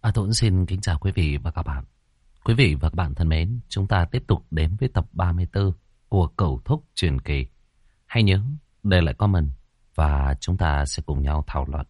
Tuấn xin kính chào quý vị và các bạn. Quý vị và các bạn thân mến, chúng ta tiếp tục đến với tập 34 của Cẩu Thúc Truyền Kỳ. Hãy nhớ để lại comment và chúng ta sẽ cùng nhau thảo luận.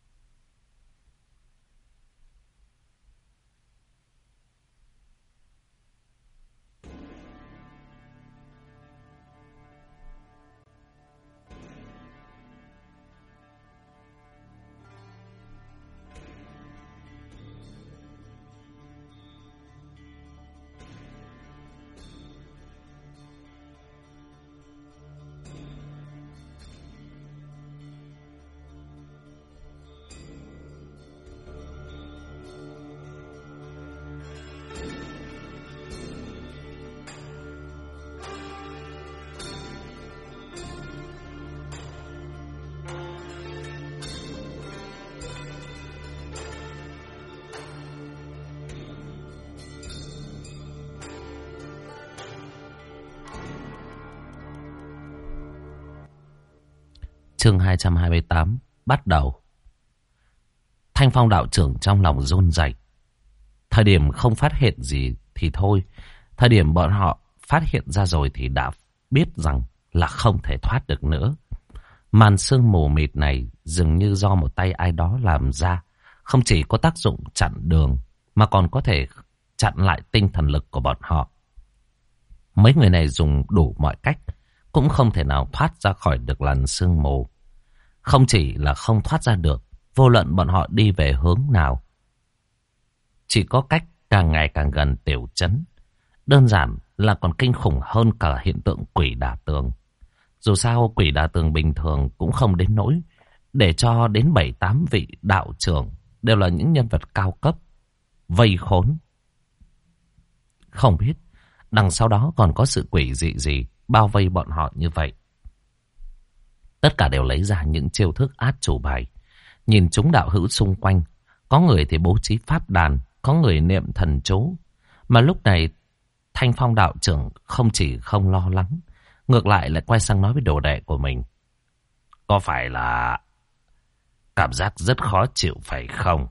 Chương 228 bắt đầu. Thanh Phong đạo trưởng trong lòng run rẩy. Thời điểm không phát hiện gì thì thôi, thời điểm bọn họ phát hiện ra rồi thì đã biết rằng là không thể thoát được nữa. Màn sương mù mịt này dường như do một tay ai đó làm ra, không chỉ có tác dụng chặn đường mà còn có thể chặn lại tinh thần lực của bọn họ. Mấy người này dùng đủ mọi cách cũng không thể nào thoát ra khỏi được làn sương mù. Không chỉ là không thoát ra được, vô luận bọn họ đi về hướng nào, chỉ có cách càng ngày càng gần tiểu trấn. Đơn giản là còn kinh khủng hơn cả hiện tượng quỷ đả tường. Dù sao quỷ đả tường bình thường cũng không đến nỗi để cho đến 7-8 vị đạo trưởng đều là những nhân vật cao cấp vây khốn. Không biết đằng sau đó còn có sự quỷ dị gì bao vây bọn họ như vậy. Tất cả đều lấy ra những chiêu thức át chủ bài. Nhìn chúng đạo hữu xung quanh, có người thì bố trí pháp đàn, có người niệm thần chú. Mà lúc này Thanh Phong đạo trưởng không chỉ không lo lắng, ngược lại lại quay sang nói với đồ đệ của mình. Có phải là cảm giác rất khó chịu phải không?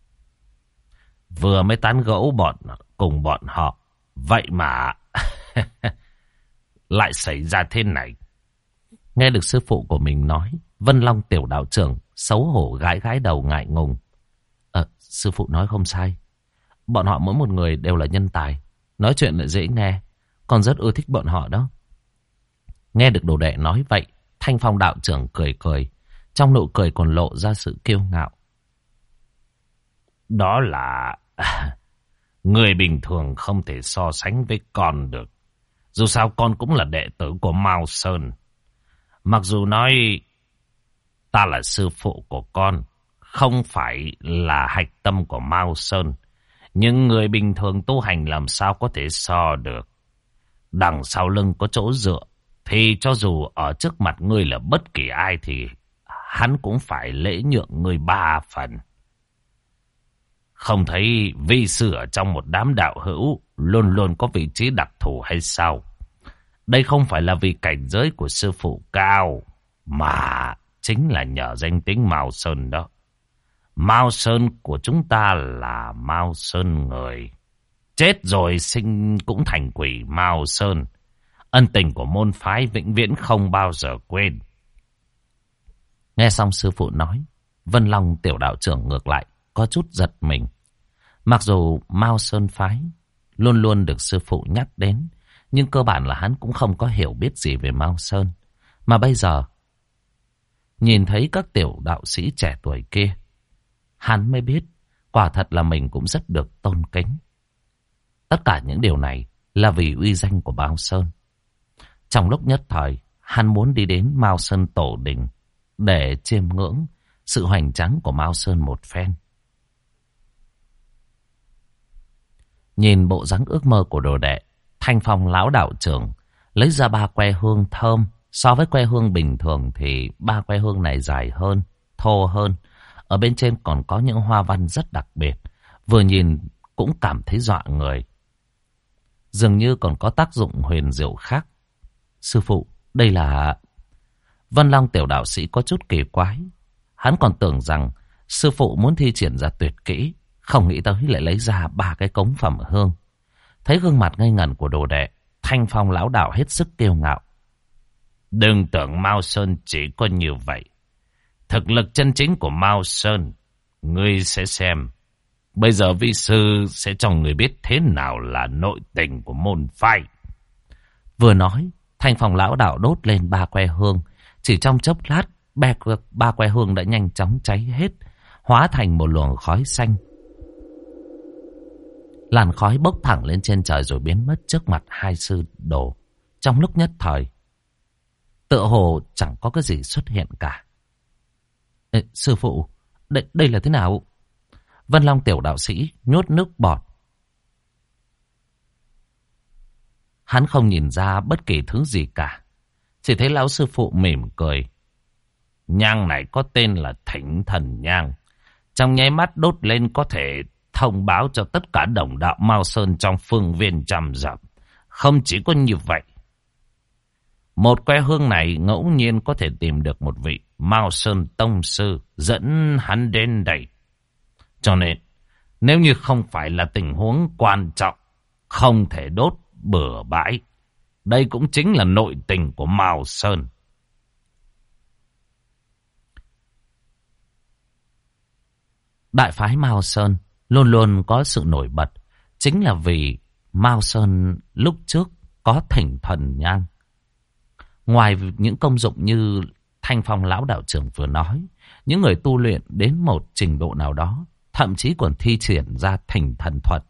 Vừa mới tán gẫu cùng bọn họ, vậy mà lại xảy ra thế này. Nghe được sư phụ của mình nói, Vân Long tiểu đạo trưởng xấu hổ gãi gãi đầu ngại ngùng. Sư phụ nói không sai. Bọn họ mỗi một người đều là nhân tài, nói chuyện lại dễ nghe, con rất ưa thích bọn họ đó. Nghe được đồ đệ nói vậy, Thanh Phong đạo trưởng cười cười, trong nụ cười còn lộ ra sự kiêu ngạo. Đó là người bình thường không thể so sánh với con được. Dù sao con cũng là đệ tử của Mao Sơn. Mặc dù nói ta là sư phụ của con, không phải là hạch tâm của Mao Sơn, nhưng người bình thường tu hành làm sao có thể so được. Đằng sau lưng có chỗ dựa, thì cho dù ở trước mặt ngươi là bất kỳ ai thì hắn cũng phải lễ nhượng ngươi 3 phần. Không thấy vi sư ở trong một đám đạo hữu luôn luôn có vị trí đặc thù hay sao? Đây không phải là vì cảnh giới của sư phụ cao, mà chính là nhờ danh tính Mao Sơn đó. Mao Sơn của chúng ta là Mao Sơn người. Chết rồi sinh cũng thành quỷ Mao Sơn. Ân tình của môn phái vĩnh viễn không bao giờ quên. Nghe xong sư phụ nói, Vân Long tiểu đạo trưởng ngược lại có chút giật mình. Mặc dù Mao Sơn phái luôn luôn được sư phụ nhắc đến, nhưng cơ bản là hắn cũng không có hiểu biết gì về Mao Sơn. Mà bây giờ, nhìn thấy các tiểu đạo sĩ trẻ tuổi kia, hắn mới biết quả thật là mình cũng rất được tôn kính. Tất cả những điều này là vì uy danh của Mao Sơn. Trong lúc nhất thời, hắn muốn đi đến Mao Sơn tổ đình để chiêm ngưỡng sự hoành tráng của Mao Sơn một phen. Nhìn bộ dáng ước mơ của đồ đệ, Thanh Phong lão đạo trưởng lấy ra 3 que hương thơm. So với que hương bình thường thì 3 que hương này dài hơn, thô hơn. Ở bên trên còn có những hoa văn rất đặc biệt, vừa nhìn cũng cảm thấy dọa người. Dường như còn có tác dụng huyền diệu khác. Sư phụ, đây là... Vân Long tiểu đạo sĩ có chút kỳ quái. Hắn còn tưởng rằng sư phụ muốn thi triển ra tuyệt kỹ, Không nghĩ tới lại lấy ra 3 cái cống phẩm hương. Thấy gương mặt ngây ngẩn của đồ đệ, Thanh Phong lão đạo hết sức kiêu ngạo. Đừng tưởng Mao Sơn chỉ có như vậy. Thực lực chân chính của Mao Sơn, ngươi sẽ xem. Bây giờ vi sư sẽ cho người biết thế nào là nội tình của môn phái. Vừa nói, Thanh Phong lão đạo đốt lên 3 que hương. Chỉ trong chốc lát, 3 que hương đã nhanh chóng cháy hết, hóa thành một luồng khói xanh. Làn khói bốc thẳng lên trên trời rồi biến mất trước mặt hai sư đồ. Trong lúc nhất thời, tựa hồ chẳng có cái gì xuất hiện cả. Ê, sư phụ, đây là thế nào? Vân Long tiểu đạo sĩ nhốt nước bọt. Hắn không nhìn ra bất kỳ thứ gì cả. Chỉ thấy lão sư phụ mỉm cười. Nhang này có tên là Thỉnh Thần Nhang. Trong nháy mắt đốt lên có thể thông báo cho tất cả đồng đạo Mao Sơn trong phương viên trăm dặm. Không chỉ có như vậy. Một que hương này ngẫu nhiên có thể tìm được một vị Mao Sơn tông sư dẫn hắn đến đây. Cho nên, nếu như không phải là tình huống quan trọng, không thể đốt bừa bãi. Đây cũng chính là nội tình của Mao Sơn. Đại phái Mao Sơn luôn luôn có sự nổi bật. Chính là vì Mao Sơn lúc trước có Thỉnh Thần Nhang. Ngoài những công dụng như Thanh Phong lão đạo trưởng vừa nói, những người tu luyện đến một trình độ nào đó, thậm chí còn thi triển ra Thỉnh Thần Thuật.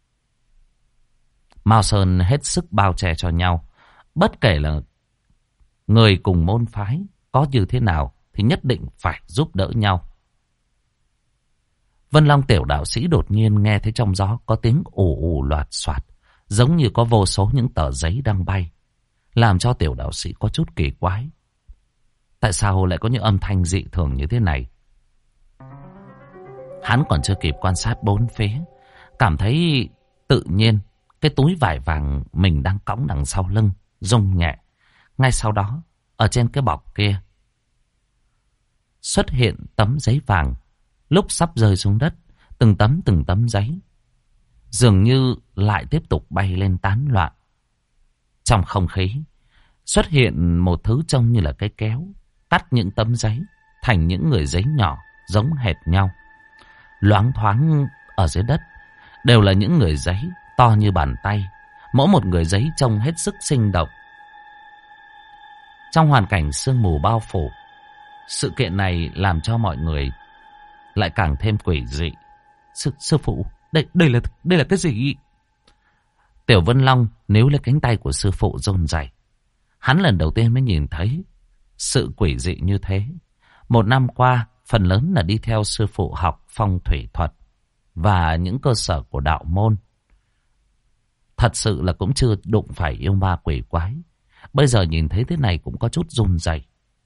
Mao Sơn hết sức bao che cho nhau. Bất kể là người cùng môn phái có như thế nào thì nhất định phải giúp đỡ nhau. Vân Long tiểu đạo sĩ đột nhiên nghe thấy trong gió có tiếng ù ù loạt soạt, giống như có vô số những tờ giấy đang bay, làm cho tiểu đạo sĩ có chút kỳ quái. Tại sao lại có những âm thanh dị thường như thế này? Hắn còn chưa kịp quan sát bốn phía, cảm thấy tự nhiên cái túi vải vàng mình đang cõng đằng sau lưng rung nhẹ. Ngay sau đó, ở trên cái bọc kia xuất hiện tấm giấy vàng. Lúc sắp rơi xuống đất, từng tấm giấy dường như lại tiếp tục bay lên tán loạn. Trong không khí xuất hiện một thứ trông như là cái kéo, cắt những tấm giấy thành những người giấy nhỏ giống hệt nhau. Loáng thoáng ở dưới đất đều là những người giấy to như bàn tay, mỗi một người giấy trông hết sức sinh động. Trong hoàn cảnh sương mù bao phủ, sự kiện này làm cho mọi người lại càng thêm quỷ dị. Sư phụ, đây là cái gì? Tiểu Vân Long níu lấy cánh tay của sư phụ run rẩy. Hắn lần đầu tiên mới nhìn thấy sự quỷ dị như thế. Một năm qua, phần lớn là đi theo sư phụ học phong thủy thuật và những cơ sở của đạo môn. Thật sự là cũng chưa đụng phải yêu ma quỷ quái. Bây giờ nhìn thấy thế này cũng có chút run rẩy.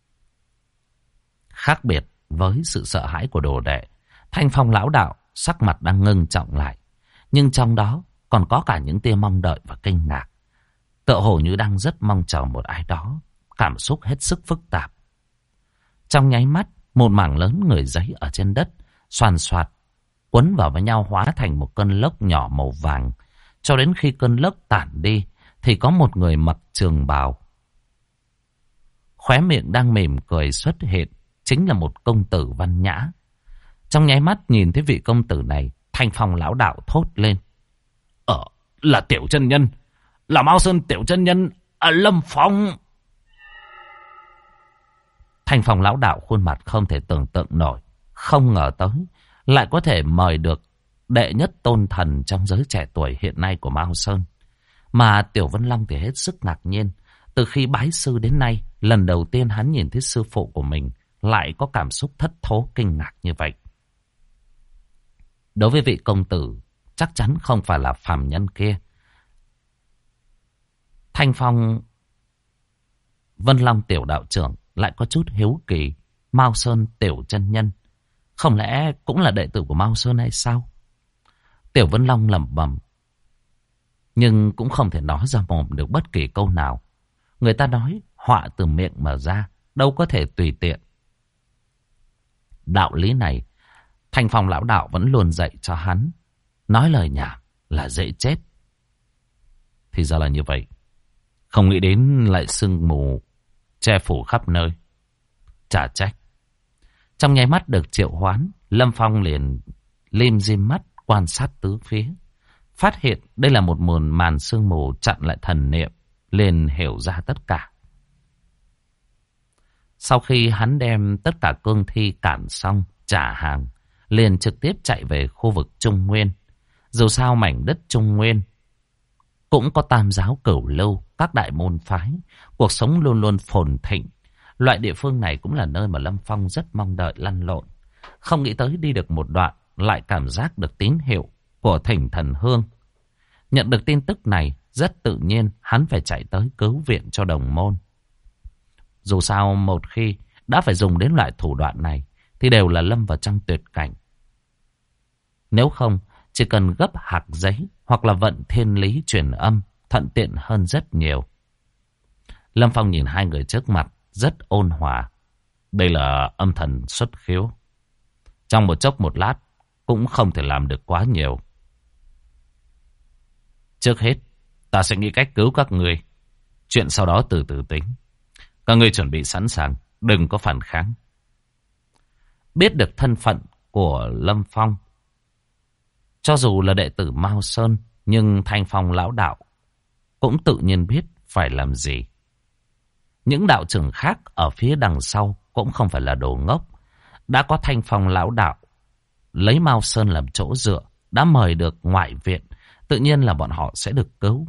Khác biệt với sự sợ hãi của đồ đệ, Thanh Phong lão đạo sắc mặt đang ngưng trọng lại. Nhưng trong đó còn có cả những tia mong đợi và kinh ngạc. Tựa hồ như đang rất mong chờ một ai đó. Cảm xúc hết sức phức tạp. Trong nháy mắt, một mảng lớn người giấy ở trên đất xoàn xoạt quấn vào với nhau, hóa thành một cơn lốc nhỏ màu vàng. Cho đến khi cơn lốc tản đi thì có một người mặc trường bào, khóe miệng đang mỉm cười xuất hiện. Chính là một công tử văn nhã. Trong nháy mắt nhìn thấy vị công tử này, Thanh Phong lão đạo thốt lên. Là Tiểu chân nhân, là Mao Sơn Tiểu chân nhân ở Lâm Phong. Thanh Phong lão đạo khuôn mặt không thể tưởng tượng nổi. Không ngờ tới lại có thể mời được đệ nhất tôn thần trong giới trẻ tuổi hiện nay của Mao Sơn. Mà Tiểu Vân Long thì hết sức ngạc nhiên. Từ khi bái sư đến nay, lần đầu tiên hắn nhìn thấy sư phụ của mình lại có cảm xúc thất thố kinh ngạc như vậy. Đối với vị công tử, chắc chắn không phải là phàm nhân kia. Thanh Phong Vân Long tiểu đạo trưởng lại có chút hiếu kỳ. Mao Sơn Tiểu chân nhân, không lẽ cũng là đệ tử của Mao Sơn hay sao? Tiểu Vân Long lẩm bẩm, nhưng cũng không thể nói ra mồm được bất kỳ câu nào. Người ta nói họa từ miệng mà ra, đâu có thể tùy tiện. Đạo lý này Thanh Phong lão đạo vẫn luôn dạy cho hắn. Nói lời nhảm là dễ chết. Thì ra là như vậy. Không nghĩ đến lại sương mù che phủ khắp nơi. Chả trách. Trong nháy mắt được triệu hoán, Lâm Phong liền lim dim mắt quan sát tứ phía. Phát hiện đây là một màn sương mù chặn lại thần niệm. Liền hiểu ra tất cả. Sau khi hắn đem tất cả cương thi cản xong, trả hàng, liền trực tiếp chạy về khu vực Trung Nguyên. Dù sao mảnh đất Trung Nguyên cũng có tam giáo cửu lưu, các đại môn phái, cuộc sống luôn luôn phồn thịnh. Loại địa phương này cũng là nơi mà Lâm Phong rất mong đợi lăn lộn. Không nghĩ tới đi được một đoạn, lại cảm giác được tín hiệu của Thỉnh Thần Hương. Nhận được tin tức này, rất tự nhiên hắn phải chạy tới cứu viện cho đồng môn. Dù sao một khi đã phải dùng đến loại thủ đoạn này, thì đều là lâm vào trong tuyệt cảnh. Nếu không, chỉ cần gấp hạc giấy hoặc là vận thiên lý truyền âm, thuận tiện hơn rất nhiều. Lâm Phong nhìn hai người trước mặt, rất ôn hòa. Đây là âm thần xuất khiếu. Trong một chốc một lát, cũng không thể làm được quá nhiều. Trước hết, ta sẽ nghĩ cách cứu các người. Chuyện sau đó từ từ tính. Các người chuẩn bị sẵn sàng, đừng có phản kháng. Biết được thân phận của Lâm Phong, cho dù là đệ tử Mao Sơn, nhưng Thanh Phong lão đạo cũng tự nhiên biết phải làm gì. Những đạo trưởng khác ở phía đằng sau cũng không phải là đồ ngốc. Đã có Thanh Phong lão đạo lấy Mao Sơn làm chỗ dựa, đã mời được ngoại viện, tự nhiên là bọn họ sẽ được cứu.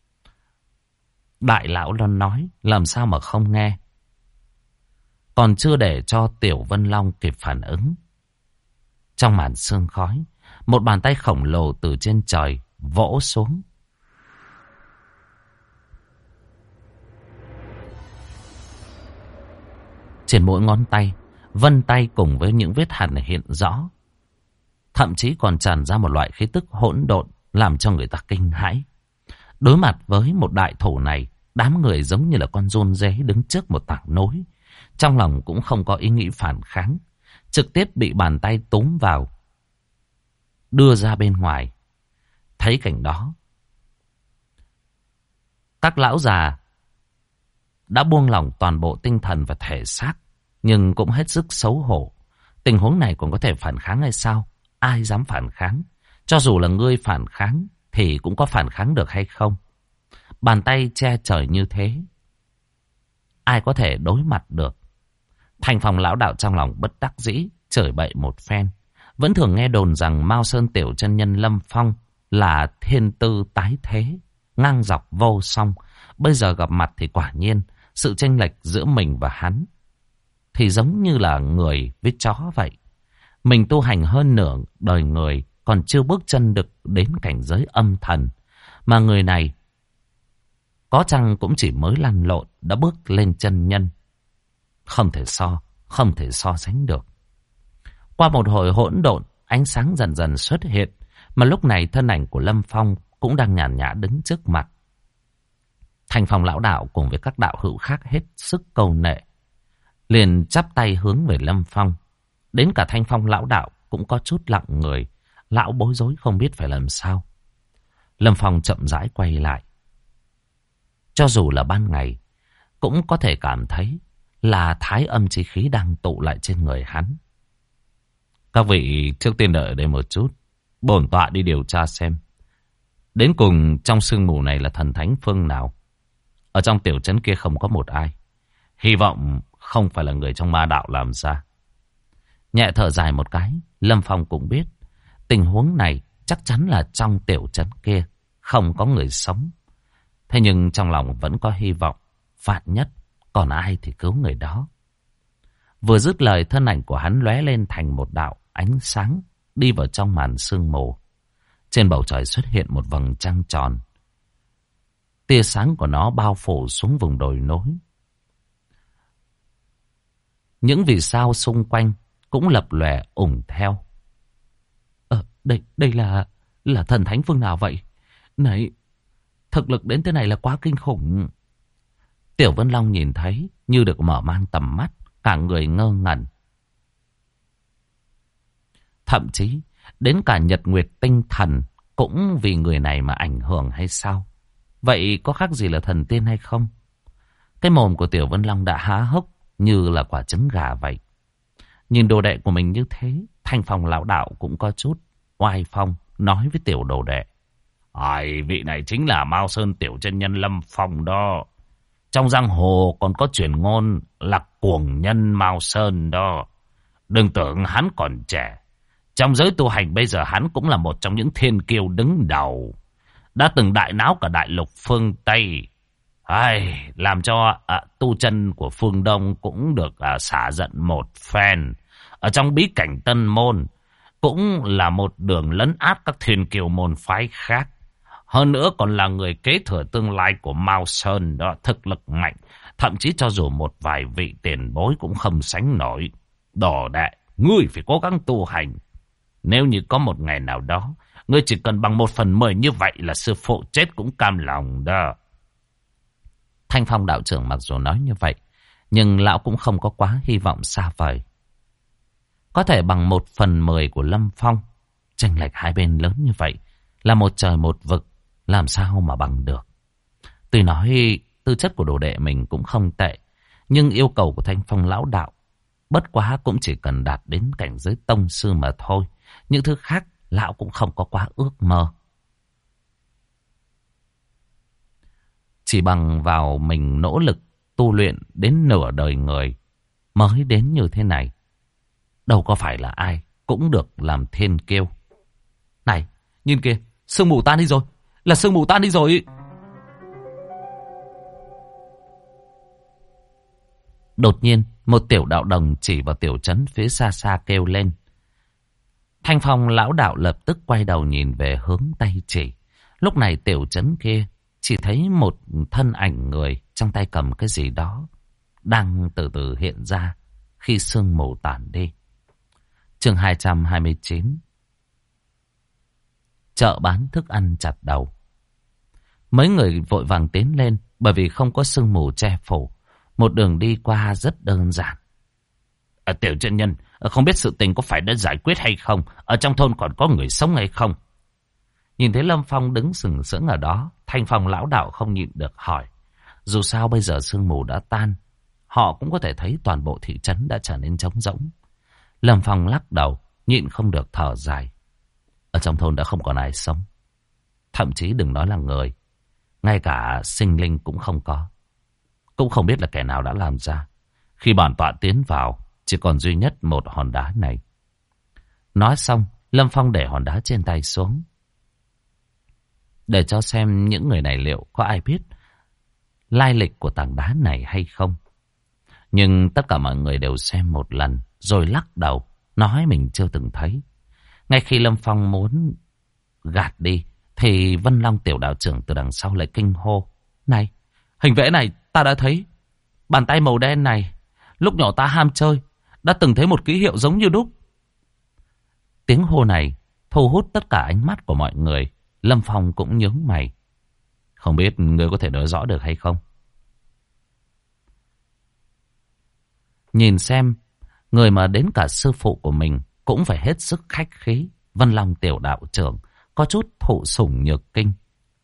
Đại lão luôn nói, làm sao mà không nghe. Còn chưa để cho Tiểu Vân Long kịp phản ứng, trong màn sương khói, một bàn tay khổng lồ từ trên trời vỗ xuống. Trên mỗi ngón tay, vân tay cùng với những vết hằn hiện rõ. Thậm chí còn tràn ra một loại khí tức hỗn độn, làm cho người ta kinh hãi. Đối mặt với một đại thủ này, đám người giống như là con giun dế đứng trước một tảng núi. Trong lòng cũng không có ý nghĩ phản kháng, trực tiếp bị bàn tay túm vào, đưa ra bên ngoài. Thấy cảnh đó, các lão già đã buông lỏng toàn bộ tinh thần và thể xác, nhưng cũng hết sức xấu hổ. Tình huống này còn có thể phản kháng hay sao? Ai dám phản kháng? Cho dù là ngươi phản kháng thì cũng có phản kháng được hay không? Bàn tay che trời như thế, ai có thể đối mặt được? Thanh Phong lão đạo trong lòng bất đắc dĩ, chửi bậy một phen. Vẫn thường nghe đồn rằng Mao Sơn tiểu chân nhân Lâm Phong là thiên tư tái thế, ngang dọc vô song. Bây giờ gặp mặt thì quả nhiên sự chênh lệch giữa mình và hắn thì giống như là người với chó vậy. Mình tu hành hơn nửa đời người, còn chưa bước chân được đến cảnh giới âm thần, mà người này có chăng cũng chỉ mới lăn lộn đã bước lên chân nhân. Không thể so sánh được. Qua một hồi hỗn độn, ánh sáng dần dần xuất hiện, mà lúc này thân ảnh của Lâm Phong cũng đang nhàn nhã đứng trước mặt. Thanh Phong lão đạo cùng với các đạo hữu khác hết sức câu nệ, liền chắp tay hướng về Lâm Phong. Đến cả Thanh Phong lão đạo cũng có chút lặng người, lão bối rối không biết phải làm sao. Lâm Phong chậm rãi quay lại. Cho dù là ban ngày, cũng có thể cảm thấy là thái âm chi khí đang tụ lại trên người hắn. Các vị trước tiên đợi ở đây một chút, bổn tọa đi điều tra xem đến cùng trong sương mù này là thần thánh phương nào. Ở trong tiểu trấn kia không có một ai, hy vọng không phải là người trong ma đạo làm ra. Nhẹ thở dài một cái, Lâm Phong cũng biết tình huống này chắc chắn là trong tiểu trấn kia không có người sống. Thế nhưng trong lòng vẫn có hy vọng, vạn nhất còn ai thì cứu người đó. Vừa dứt lời, thân ảnh của hắn lóe lên thành một đạo ánh sáng, đi vào trong màn sương mù. Trên bầu trời xuất hiện một vầng trăng tròn. Tia sáng của nó bao phủ xuống vùng đồi núi. Những vì sao xung quanh cũng lập lòe ủng theo. Đây là thần thánh phương nào vậy? Này, thực lực đến thế này là quá kinh khủng. Tiểu Vân Long nhìn thấy như được mở mang tầm mắt, cả người ngơ ngẩn. Thậm chí đến cả nhật nguyệt tinh thần cũng vì người này mà ảnh hưởng hay sao? Vậy có khác gì là thần tiên hay không? Cái mồm của Tiểu Vân Long đã há hốc như là quả trứng gà vậy. Nhìn đồ đệ của mình như thế, Thanh Phong lão đạo cũng có chút oai phong, nói với tiểu đồ đệ. Ai, vị này chính là Mao Sơn tiểu chân nhân Lâm Phong đó. Trong giang hồ còn có truyền ngôn là cuồng nhân Mao Sơn đó. Đừng tưởng hắn còn trẻ. Trong giới tu hành bây giờ hắn cũng là một trong những thiên kiêu đứng đầu. Đã từng đại náo cả đại lục phương Tây. Ai, làm cho tu chân của phương Đông cũng được xả giận một phen. Ở trong bí cảnh Tân Môn cũng là một đường lấn át các thiên kiêu môn phái khác. Hơn nữa còn là người kế thừa tương lai của Mao Sơn đó, thực lực mạnh. Thậm chí cho dù một vài vị tiền bối cũng không sánh nổi. Đồ đệ, ngươi phải cố gắng tu hành. Nếu như có một ngày nào đó, ngươi chỉ cần bằng 1/10 như vậy là sư phụ chết cũng cam lòng đó. Thanh Phong đạo trưởng mặc dù nói như vậy, nhưng lão cũng không có quá hy vọng xa vời. Có thể bằng 1/10 của Lâm Phong, chênh lệch hai bên lớn như vậy, là một trời một vực, làm sao mà bằng được. Tuy nói tư chất của đồ đệ mình cũng không tệ, nhưng yêu cầu của Thanh Phong lão đạo bất quá cũng chỉ cần đạt đến cảnh giới tông sư mà thôi. Những thứ khác lão cũng không có quá ước mơ. Chỉ bằng vào mình nỗ lực tu luyện đến nửa đời người mới đến như thế này. Đâu có phải là ai cũng được làm thiên kiêu. Này, nhìn kìa, sương mù tan đi rồi. Là sương mù tan đi rồi. Đột nhiên, một tiểu đạo đồng chỉ vào tiểu trấn phía xa xa kêu lên. Thanh Phong lão đạo lập tức quay đầu nhìn về hướng tay chỉ. Lúc này tiểu trấn kia chỉ thấy một thân ảnh người trong tay cầm cái gì đó đang từ từ hiện ra khi sương mù tản đi. Chương 229. Chợ bán thức ăn chặt đầu. Mấy người vội vàng tiến lên bởi vì không có sương mù che phủ. Một đường đi qua rất đơn giản. Tiểu chân nhân, không biết sự tình có phải đã giải quyết hay không? Ở trong thôn còn có người sống hay không? Nhìn thấy Lâm Phong đứng sừng sững ở đó, Thanh Phong lão đạo không nhịn được hỏi. Dù sao bây giờ sương mù đã tan, họ cũng có thể thấy toàn bộ thị trấn đã trở nên trống rỗng. Lâm Phong lắc đầu, nhịn không được thở dài. Ở trong thôn đã không còn ai sống. Thậm chí đừng nói là người, ngay cả sinh linh cũng không có. Cũng không biết là kẻ nào đã làm ra. Khi bản tọa tiến vào, chỉ còn duy nhất một hòn đá này. Nói xong, Lâm Phong để hòn đá trên tay xuống. Để cho xem những người này liệu có ai biết lai lịch của tảng đá này hay không. Nhưng tất cả mọi người đều xem một lần, rồi lắc đầu, nói mình chưa từng thấy. Ngay khi Lâm Phong muốn gạt đi, thì Vân Long tiểu đạo trưởng từ đằng sau lại kinh hô. Này, hình vẽ này ta đã thấy. Bàn tay màu đen này, lúc nhỏ ta ham chơi, đã từng thấy một ký hiệu giống như đúc. Tiếng hô này thu hút tất cả ánh mắt của mọi người. Lâm Phong cũng nhướng mày. Không biết ngươi có thể nói rõ được hay không? Nhìn xem, người mà đến cả sư phụ của mình cũng phải hết sức khách khí. Vân Long tiểu đạo trưởng có chút thụ sủng nhược kinh.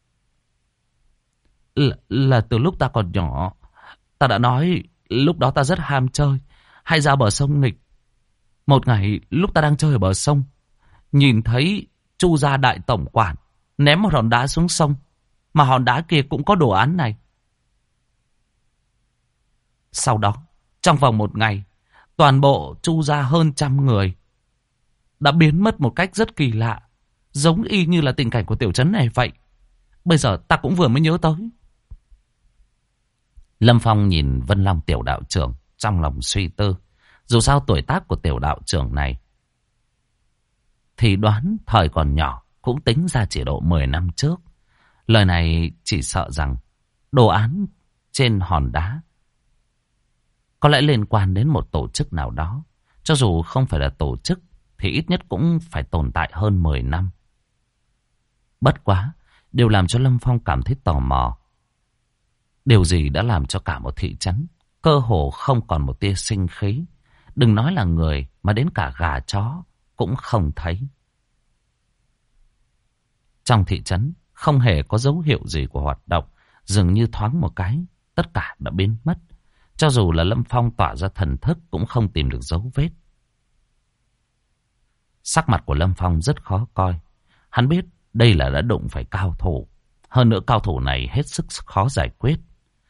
Là từ lúc ta còn nhỏ, ta đã nói lúc đó ta rất ham chơi, hay ra bờ sông nghịch. Một ngày lúc ta đang chơi ở bờ sông, nhìn thấy Chu gia đại tổng quản ném một hòn đá xuống sông, mà hòn đá kia cũng có đồ án này. Sau đó, trong vòng một ngày, toàn bộ Chu gia hơn 100 người đã biến mất một cách rất kỳ lạ, giống y như là tình cảnh của tiểu trấn này vậy. Bây giờ ta cũng vừa mới nhớ tới. Lâm Phong nhìn Vân Long tiểu đạo trưởng, trong lòng suy tư. Dù sao tuổi tác của tiểu đạo trưởng này thì đoán thời còn nhỏ, cũng tính ra chỉ độ 10 năm trước. Lời này chỉ sợ rằng đồ án trên hòn đá có lẽ liên quan đến một tổ chức nào đó. Cho dù không phải là tổ chức thì ít nhất cũng phải tồn tại hơn 10 năm. Bất quá, điều làm cho Lâm Phong cảm thấy tò mò. Điều gì đã làm cho cả một thị trấn cơ hồ không còn một tia sinh khí. Đừng nói là người mà đến cả gà chó cũng không thấy. Trong thị trấn không hề có dấu hiệu gì của hoạt động, dường như thoáng một cái, tất cả đã biến mất. Cho dù là Lâm Phong tỏa ra thần thức cũng không tìm được dấu vết. Sắc mặt của Lâm Phong rất khó coi. Hắn biết đây là đã đụng phải cao thủ. Hơn nữa cao thủ này hết sức khó giải quyết.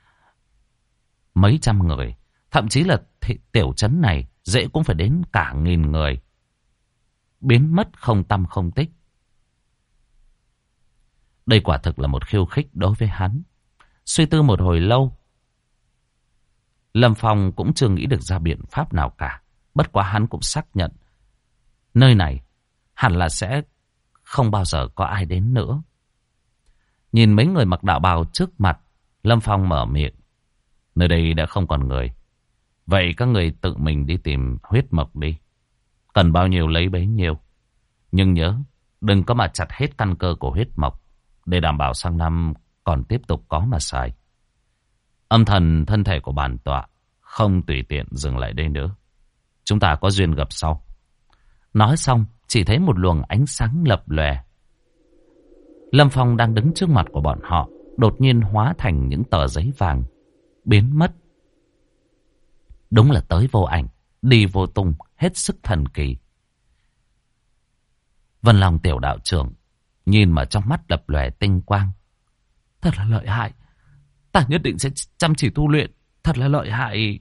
Mấy trăm người, thậm chí là tiểu trấn này dễ cũng phải đến cả 1000 người. Biến mất không tăm không tích. Đây quả thực là một khiêu khích đối với hắn. Suy tư một hồi lâu, Lâm Phong cũng chưa nghĩ được ra biện pháp nào cả. Bất quá hắn cũng xác nhận nơi này hẳn là sẽ không bao giờ có ai đến nữa. Nhìn mấy người mặc đạo bào trước mặt, Lâm Phong mở miệng. Nơi đây đã không còn người. Vậy các người tự mình đi tìm huyết mộc đi. Cần bao nhiêu lấy bấy nhiêu. Nhưng nhớ, đừng có mà chặt hết căn cơ của huyết mộc, để đảm bảo sang năm còn tiếp tục có mà xài. Âm thần thân thể của bản tọa không tùy tiện dừng lại đây nữa. Chúng ta có duyên gặp sau. Nói xong, chỉ thấy một luồng ánh sáng lập lòe. Lâm Phong đang đứng trước mặt của bọn họ, đột nhiên hóa thành những tờ giấy vàng, biến mất. Đúng là tới vô ảnh, đi vô tung, hết sức thần kỳ. Vân Long tiểu đạo trưởng nhìn mà trong mắt lập lòe tinh quang. Thật là lợi hại. Ta nhất định sẽ chăm chỉ tu luyện. Thật là lợi hại.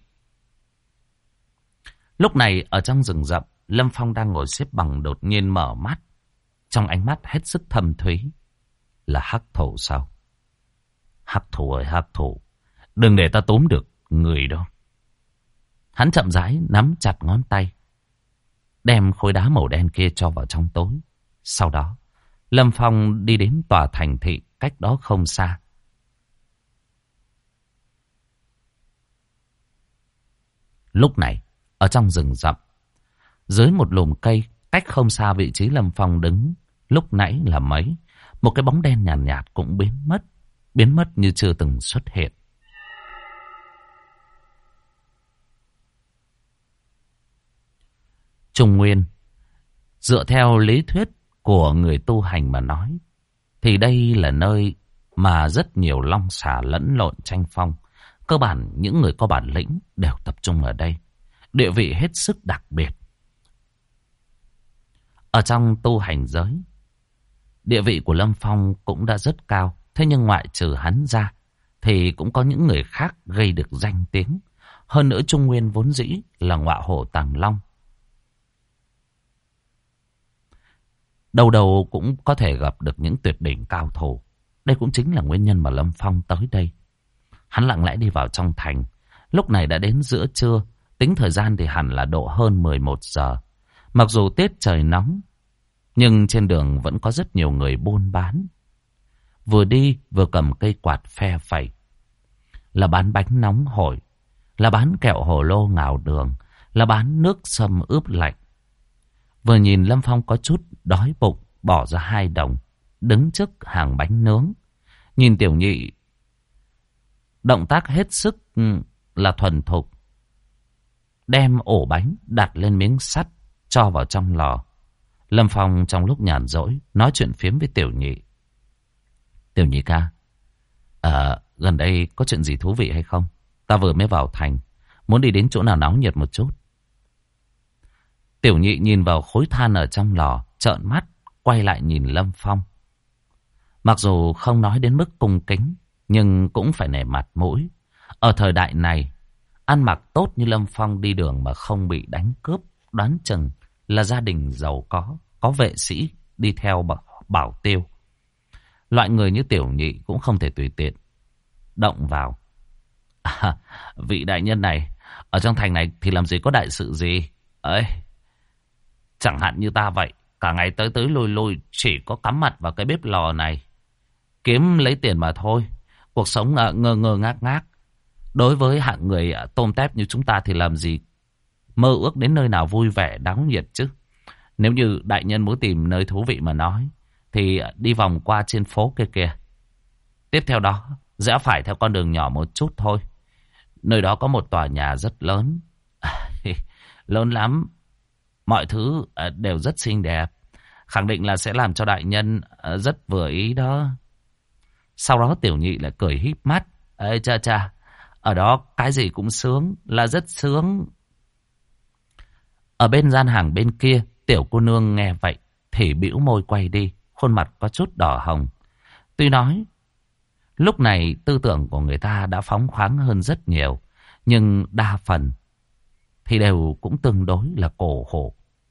Lúc này ở trong rừng rậm, Lâm Phong đang ngồi xếp bằng đột nhiên mở mắt. Trong ánh mắt hết sức thâm thúy. Là hắc thủ sao? Hắc thủ ơi hắc thủ, đừng để ta tóm được người đâu. Hắn chậm rãi nắm chặt ngón tay, đem khối đá màu đen kia cho vào trong tối. Sau đó Lâm Phong đi đến tòa thành thị cách đó không xa. Lúc này ở trong rừng rậm, dưới một lùm cây cách không xa vị trí Lâm Phong đứng lúc nãy là mấy, một cái bóng đen nhàn nhạt cũng biến mất như chưa từng xuất hiện. Trung Nguyên, dựa theo lý thuyết của người tu hành mà nói, thì đây là nơi mà rất nhiều long xà lẫn lộn tranh phong. Cơ bản những người có bản lĩnh đều tập trung ở đây. Địa vị hết sức đặc biệt. Ở trong tu hành giới, địa vị của Lâm Phong cũng đã rất cao. Thế nhưng ngoại trừ hắn ra, thì cũng có những người khác gây được danh tiếng. Hơn nữa Trung Nguyên vốn dĩ là ngọa hổ tàng long. Đầu đầu cũng có thể gặp được những tuyệt đỉnh cao thủ. Đây cũng chính là nguyên nhân mà Lâm Phong tới đây. Hắn lặng lẽ đi vào trong thành. Lúc này đã đến giữa trưa. Tính thời gian thì hẳn là độ hơn 11 giờ. Mặc dù tiết trời nóng, nhưng trên đường vẫn có rất nhiều người buôn bán. Vừa đi vừa cầm cây quạt phe phẩy. Là bán bánh nóng hổi, là bán kẹo hồ lô ngào đường, là bán nước sâm ướp lạnh. Vừa nhìn Lâm Phong có chút đói bụng, bỏ ra 2 đồng, đứng trước hàng bánh nướng. Nhìn tiểu nhị, động tác hết sức là thuần thục. Đem ổ bánh đặt lên miếng sắt, cho vào trong lò. Lâm Phong trong lúc nhàn rỗi, nói chuyện phiếm với tiểu nhị. Tiểu nhị ca, gần đây có chuyện gì thú vị hay không? Ta vừa mới vào thành, muốn đi đến chỗ nào náo nhiệt một chút. Tiểu nhị nhìn vào khối than ở trong lò, trợn mắt, quay lại nhìn Lâm Phong. Mặc dù không nói đến mức cung kính, nhưng cũng phải nể mặt mũi. Ở thời đại này, ăn mặc tốt như Lâm Phong đi đường mà không bị đánh cướp, đoán chừng là gia đình giàu có vệ sĩ đi theo bảo tiêu. Loại người như tiểu nhị cũng không thể tùy tiện động vào. Vị đại nhân này, ở trong thành này thì làm gì có đại sự gì? Ấy, chẳng hạn như ta vậy, cả ngày tới lui chỉ có cắm mặt vào cái bếp lò này, kiếm lấy tiền mà thôi. Cuộc sống ngơ ngác. Đối với hạng người tôm tép như chúng ta thì làm gì mơ ước đến nơi nào vui vẻ náo nhiệt chứ. Nếu như đại nhân muốn tìm nơi thú vị mà nói, thì đi vòng qua trên phố kia kìa. Tiếp theo đó, rẽ phải theo con đường nhỏ một chút thôi. Nơi đó có một tòa nhà rất lớn. Lớn lắm. mọi thứ đều rất xinh đẹp. Khẳng định là sẽ làm cho đại nhân rất vừa ý đó. Sau đó Tiểu Nhị lại cười híp mắt. Ê cha cha, ở đó cái gì cũng sướng, là rất sướng. Ở bên gian hàng bên kia, tiểu cô nương nghe vậy thì bĩu môi quay đi, khuôn mặt có chút đỏ hồng. Tuy nói lúc này tư tưởng của người ta đã phóng khoáng hơn rất nhiều, nhưng đa phần thì đều cũng tương đối là cổ hủ.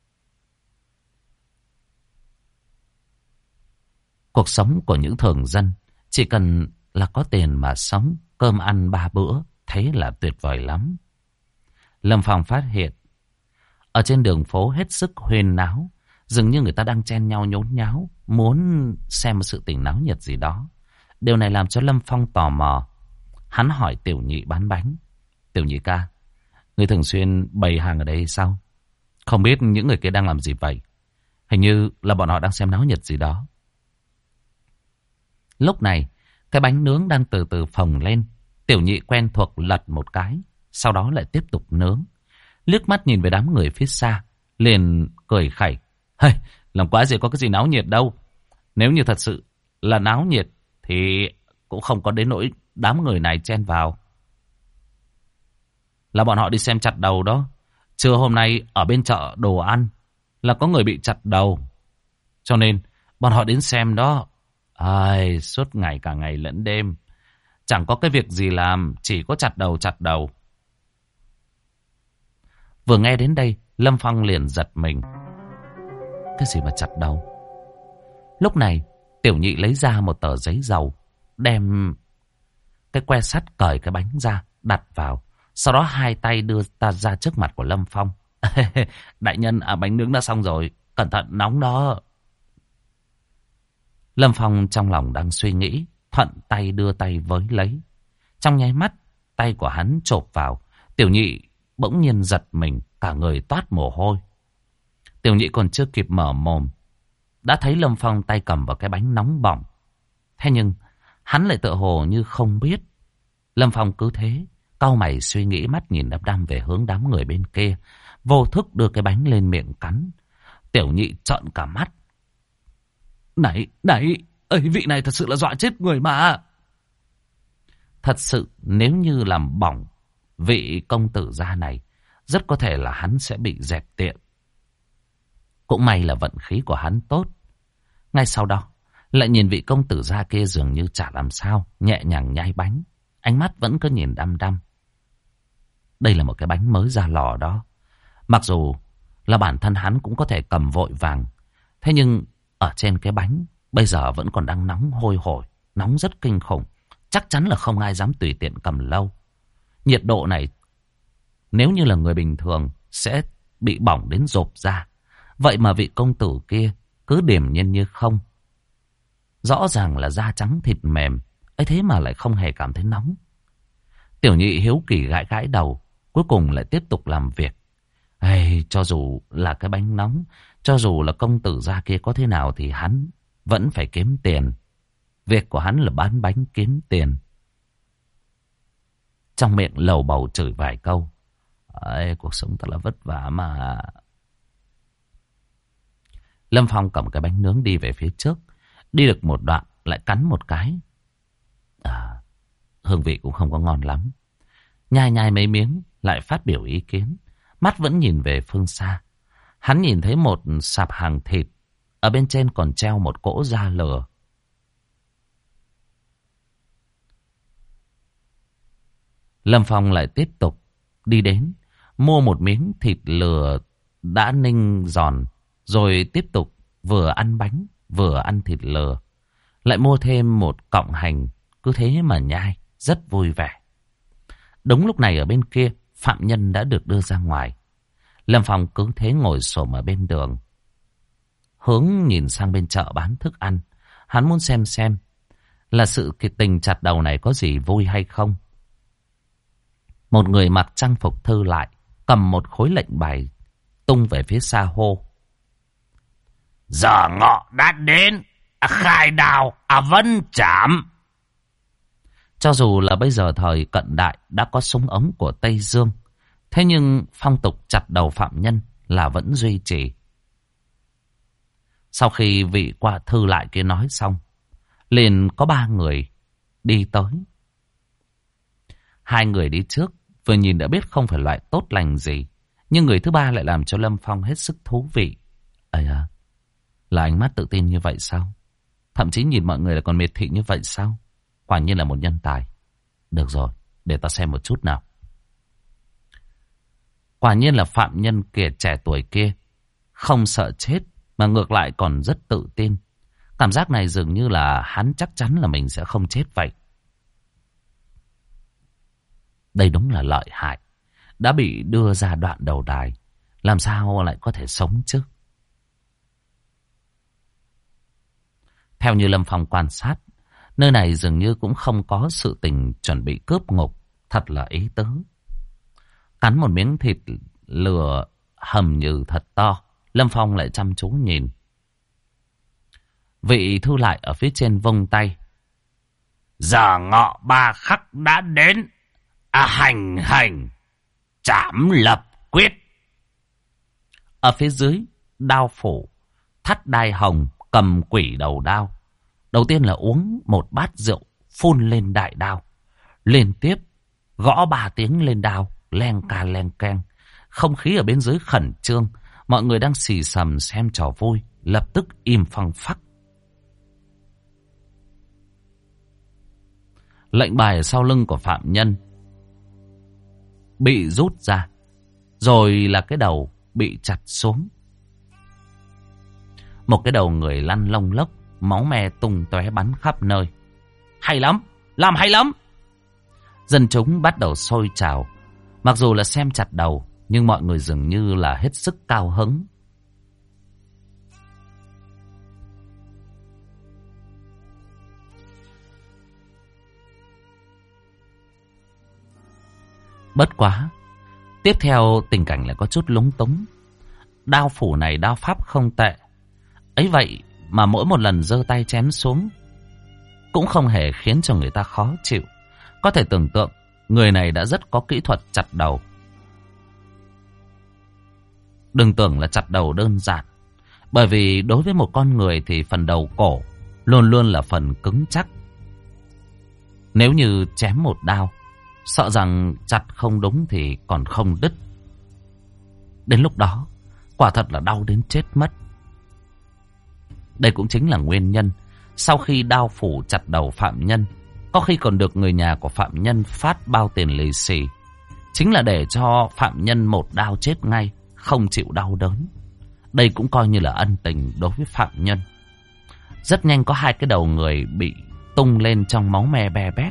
Cuộc sống của những thường dân chỉ cần là có tiền mà sống, cơm ăn 3 bữa, thế là tuyệt vời lắm. Lâm Phong phát hiện ở trên đường phố hết sức huyên náo, dường như người ta đang chen nhau nhốn nháo, muốn xem một sự tình náo nhiệt gì đó. Điều này làm cho Lâm Phong tò mò. Hắn hỏi Tiểu Nhị bán bánh. Tiểu Nhị ca, người thường xuyên bày hàng ở đây hay sao? Không biết những người kia đang làm gì vậy? Hình như là bọn họ đang xem náo nhiệt gì đó. Lúc này, cái bánh nướng đang từ từ phồng lên. Tiểu Nhị quen thuộc lật một cái, sau đó lại tiếp tục nướng. Liếc mắt nhìn về đám người phía xa, liền cười khẩy. Hey, làm quá gì có cái gì náo nhiệt đâu. Nếu như thật sự là náo nhiệt thì cũng không có đến nỗi đám người này chen vào. Là bọn họ đi xem chặt đầu đó. Trưa hôm nay ở bên chợ đồ ăn là có người bị chặt đầu, cho nên bọn họ đến xem đó. Ai, suốt ngày cả ngày lẫn đêm, chẳng có cái việc gì làm, chỉ có chặt đầu chặt đầu. Vừa nghe đến đây, Lâm Phong liền giật mình. Cái gì mà chặt đầu? Lúc này, Tiểu Nhị lấy ra một tờ giấy dầu, đem cái que sắt cởi cái bánh ra, đặt vào. Sau đó hai tay đưa ta ra trước mặt của Lâm Phong. Đại nhân, bánh nướng đã xong rồi, cẩn thận nóng đó. Lâm Phong trong lòng đang suy nghĩ, thuận tay đưa tay với lấy. Trong nháy mắt, tay của hắn chộp vào. Tiểu Nhị bỗng nhiên giật mình, cả người toát mồ hôi. Tiểu Nhị còn chưa kịp mở mồm, đã thấy Lâm Phong tay cầm vào cái bánh nóng bỏng. Thế nhưng, hắn lại tựa hồ như không biết. Lâm Phong cứ thế, cau mày suy nghĩ, mắt nhìn đăm đăm về hướng đám người bên kia, vô thức đưa cái bánh lên miệng cắn. Tiểu Nhị trợn cả mắt. Này, vị này thật sự là dọa chết người mà. Thật sự, nếu như làm bỏng vị công tử gia này, rất có thể là hắn sẽ bị dẹp tiện. Cũng may là vận khí của hắn tốt. Ngay sau đó, lại nhìn vị công tử gia kia dường như chả làm sao, nhẹ nhàng nhai bánh. Ánh mắt vẫn cứ nhìn đăm đăm. Đây là một cái bánh mới ra lò đó. Mặc dù là bản thân hắn cũng có thể cầm vội vàng, thế nhưng ở trên cái bánh bây giờ vẫn còn đang nóng hôi hổi, nóng rất kinh khủng. Chắc chắn là không ai dám tùy tiện cầm lâu. Nhiệt độ này, nếu như là người bình thường sẽ bị bỏng đến rộp ra. Vậy mà vị công tử kia cứ điềm nhiên như không. Rõ ràng là da trắng thịt mềm, ấy thế mà lại không hề cảm thấy nóng. Tiểu Nhị hiếu kỳ gãi gãi đầu, cuối cùng lại tiếp tục làm việc. Cho dù là cái bánh nóng, cho dù là công tử gia kia có thế nào thì hắn vẫn phải kiếm tiền. Việc của hắn là bán bánh kiếm tiền. Trong miệng lầu bầu chửi vài câu. Cuộc sống thật là vất vả mà. Lâm Phong cầm cái bánh nướng đi về phía trước. Đi được một đoạn lại cắn một cái. Hương vị cũng không có ngon lắm. Nhai nhai mấy miếng lại phát biểu ý kiến. Mắt vẫn nhìn về phương xa. Hắn nhìn thấy một sạp hàng thịt. Ở bên trên còn treo một cỗ da lừa. Lâm Phong lại tiếp tục đi đến, mua một miếng thịt lừa đã ninh giòn, rồi tiếp tục vừa ăn bánh, vừa ăn thịt lừa. Lại mua thêm một cọng hành, cứ thế mà nhai, rất vui vẻ. Đúng lúc này ở bên kia, phạm nhân đã được đưa ra ngoài. Lâm Phong cứ thế ngồi xổm ở bên đường, hướng nhìn sang bên chợ bán thức ăn. Hắn muốn xem là sự tình chặt đầu này có gì vui hay không. Một người mặc trang phục thư lại, cầm một khối lệnh bài, tung về phía xa hô. Giờ ngọ đã đến, khai đào, vân chạm. Cho dù là bây giờ thời cận đại đã có súng ống của Tây Dương, thế nhưng phong tục chặt đầu phạm nhân là vẫn duy trì. Sau khi vị qua thư lại kia nói xong, liền có 3 người đi tới. 2 người đi trước vừa nhìn đã biết không phải loại tốt lành gì, nhưng người thứ 3 lại làm cho Lâm Phong hết sức thú vị. Ây à, là ánh mắt tự tin như vậy sao? Thậm chí nhìn mọi người là còn miệt thị như vậy sao? Quả nhiên là một nhân tài. Được rồi, để ta xem một chút nào. Quả nhiên là phạm nhân kia, trẻ tuổi kia không sợ chết mà ngược lại còn rất tự tin. Cảm giác này dường như là hắn chắc chắn là mình sẽ không chết vậy. Đây đúng là lợi hại. Đã bị đưa ra đoạn đầu đài, làm sao lại có thể sống chứ? Theo như Lâm Phong quan sát, nơi này dường như cũng không có sự tình chuẩn bị cướp ngục. Thật là ý tứ. Cắn một miếng thịt lừa hầm nhừ thật to, Lâm Phong lại chăm chú nhìn. Vị thư lại ở phía trên vung tay. Giờ ngọ 3 khắc đã đến. Hành hành. Trảm lập quyết. Ở phía dưới, đao phủ, thắt đai hồng, cầm quỷ đầu đao. Đầu tiên là uống một bát rượu, phun lên đại đao. Liên tiếp, gõ 3 tiếng lên đao, len ca len keng. Không khí ở bên dưới khẩn trương, mọi người đang xì xầm xem trò vui, lập tức im phăng phắc. Lệnh bài ở sau lưng của phạm nhân bị rút ra, rồi là cái đầu bị chặt xuống. Một cái đầu người lăn lông lốc, máu me tung tóe bắn khắp nơi. Hay lắm, làm hay lắm. Dân chúng bắt đầu sôi trào. Mặc dù là xem chặt đầu, nhưng mọi người dường như là hết sức cao hứng. Bất quá, tiếp theo tình cảnh lại có chút lúng túng. Đao phủ này đao pháp không tệ, ấy vậy mà mỗi một lần giơ tay chém xuống cũng không hề khiến cho người ta khó chịu. Có thể tưởng tượng người này đã rất có kỹ thuật chặt đầu. Đừng tưởng là chặt đầu đơn giản, bởi vì đối với một con người thì phần đầu cổ luôn luôn là phần cứng chắc. Nếu như chém một đao, sợ rằng chặt không đúng thì còn không đứt. Đến lúc đó, quả thật là đau đến chết mất. Đây cũng chính là nguyên nhân sau khi đao phủ chặt đầu phạm nhân, có khi còn được người nhà của phạm nhân phát bao tiền lì xì, chính là để cho phạm nhân một đao chết ngay, không chịu đau đớn. Đây cũng coi như là ân tình đối với phạm nhân. Rất nhanh có 2 cái đầu người bị tung lên trong máu me be bét.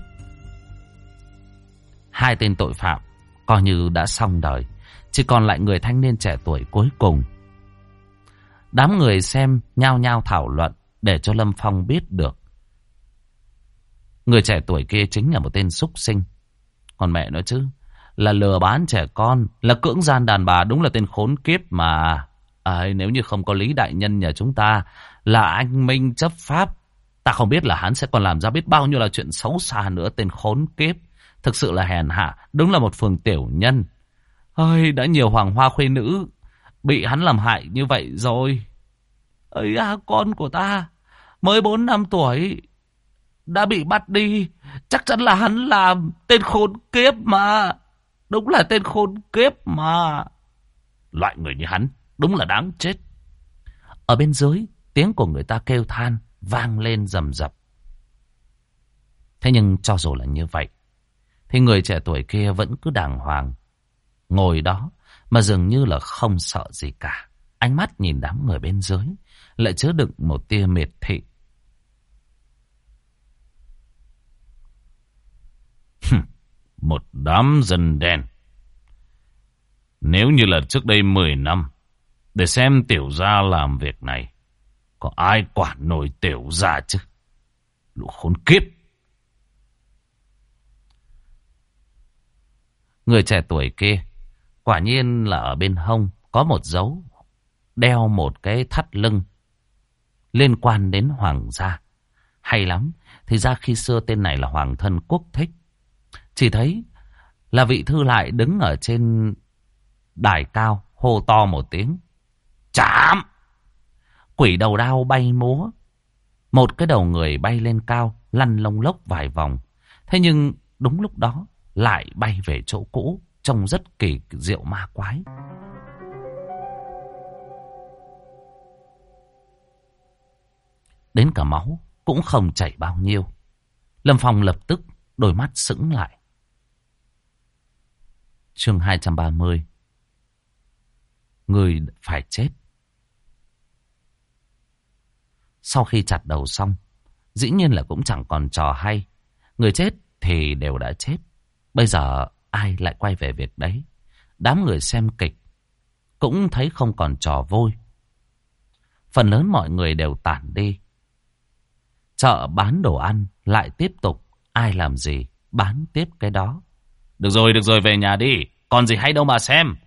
2 tên tội phạm coi như đã xong đời, chỉ còn lại người thanh niên trẻ tuổi cuối cùng. Đám người xem nhao nhao thảo luận để cho Lâm Phong biết được người trẻ tuổi kia chính là một tên súc sinh. Còn mẹ nói chứ, là lừa bán trẻ con, là cưỡng gian đàn bà, đúng là tên khốn kiếp mà. Nếu như không có Lý đại nhân nhà chúng ta là anh minh chấp pháp, ta không biết là hắn sẽ còn làm ra biết bao nhiêu là chuyện xấu xa nữa. Tên khốn kiếp thực sự là hèn hạ, đúng là một phường tiểu nhân. Đã nhiều hoàng hoa khuê nữ bị hắn làm hại như vậy rồi. Con của ta mới 4 năm tuổi đã bị bắt đi, chắc chắn là hắn làm. Tên khốn kiếp mà, đúng là tên khốn kiếp mà. Loại người như hắn đúng là đáng chết. Ở bên dưới, tiếng của người ta kêu than vang lên rầm rập. Thế nhưng cho dù là như vậy, thì người trẻ tuổi kia vẫn cứ đàng hoàng ngồi đó mà dường như là không sợ gì cả. Ánh mắt nhìn đám người bên dưới lại chứa đựng một tia miệt thị. Một đám dân đen. Nếu như là trước đây 10 năm để xem tiểu gia làm việc này, có ai quản nổi tiểu gia chứ? Lũ khốn kiếp. Người trẻ tuổi kia quả nhiên là ở bên hông có một dấu, đeo một cái thắt lưng liên quan đến hoàng gia. Hay lắm, thì ra khi xưa tên này là hoàng thân quốc thích. Chỉ thấy là vị thư lại đứng ở trên đài cao, hô to một tiếng. Chạm! Quỷ đầu đao bay múa. Một cái đầu người bay lên cao, lăn lông lốc vài vòng. Thế nhưng đúng lúc đó lại bay về chỗ cũ, trông rất kỳ diệu ma quái. Đến cả máu cũng không chảy bao nhiêu. Lâm Phong lập tức đôi mắt sững lại. Chương 230. Người phải chết. Sau khi chặt đầu xong, dĩ nhiên là cũng chẳng còn trò hay. Người chết thì đều đã chết. Bây giờ ai lại quay về việc đấy? Đám người xem kịch cũng thấy không còn trò vui. Phần lớn mọi người đều tản đi. Chợ bán đồ ăn lại tiếp tục. Ai làm gì bán tiếp cái đó. Được rồi, về nhà đi. Còn gì hay đâu mà xem.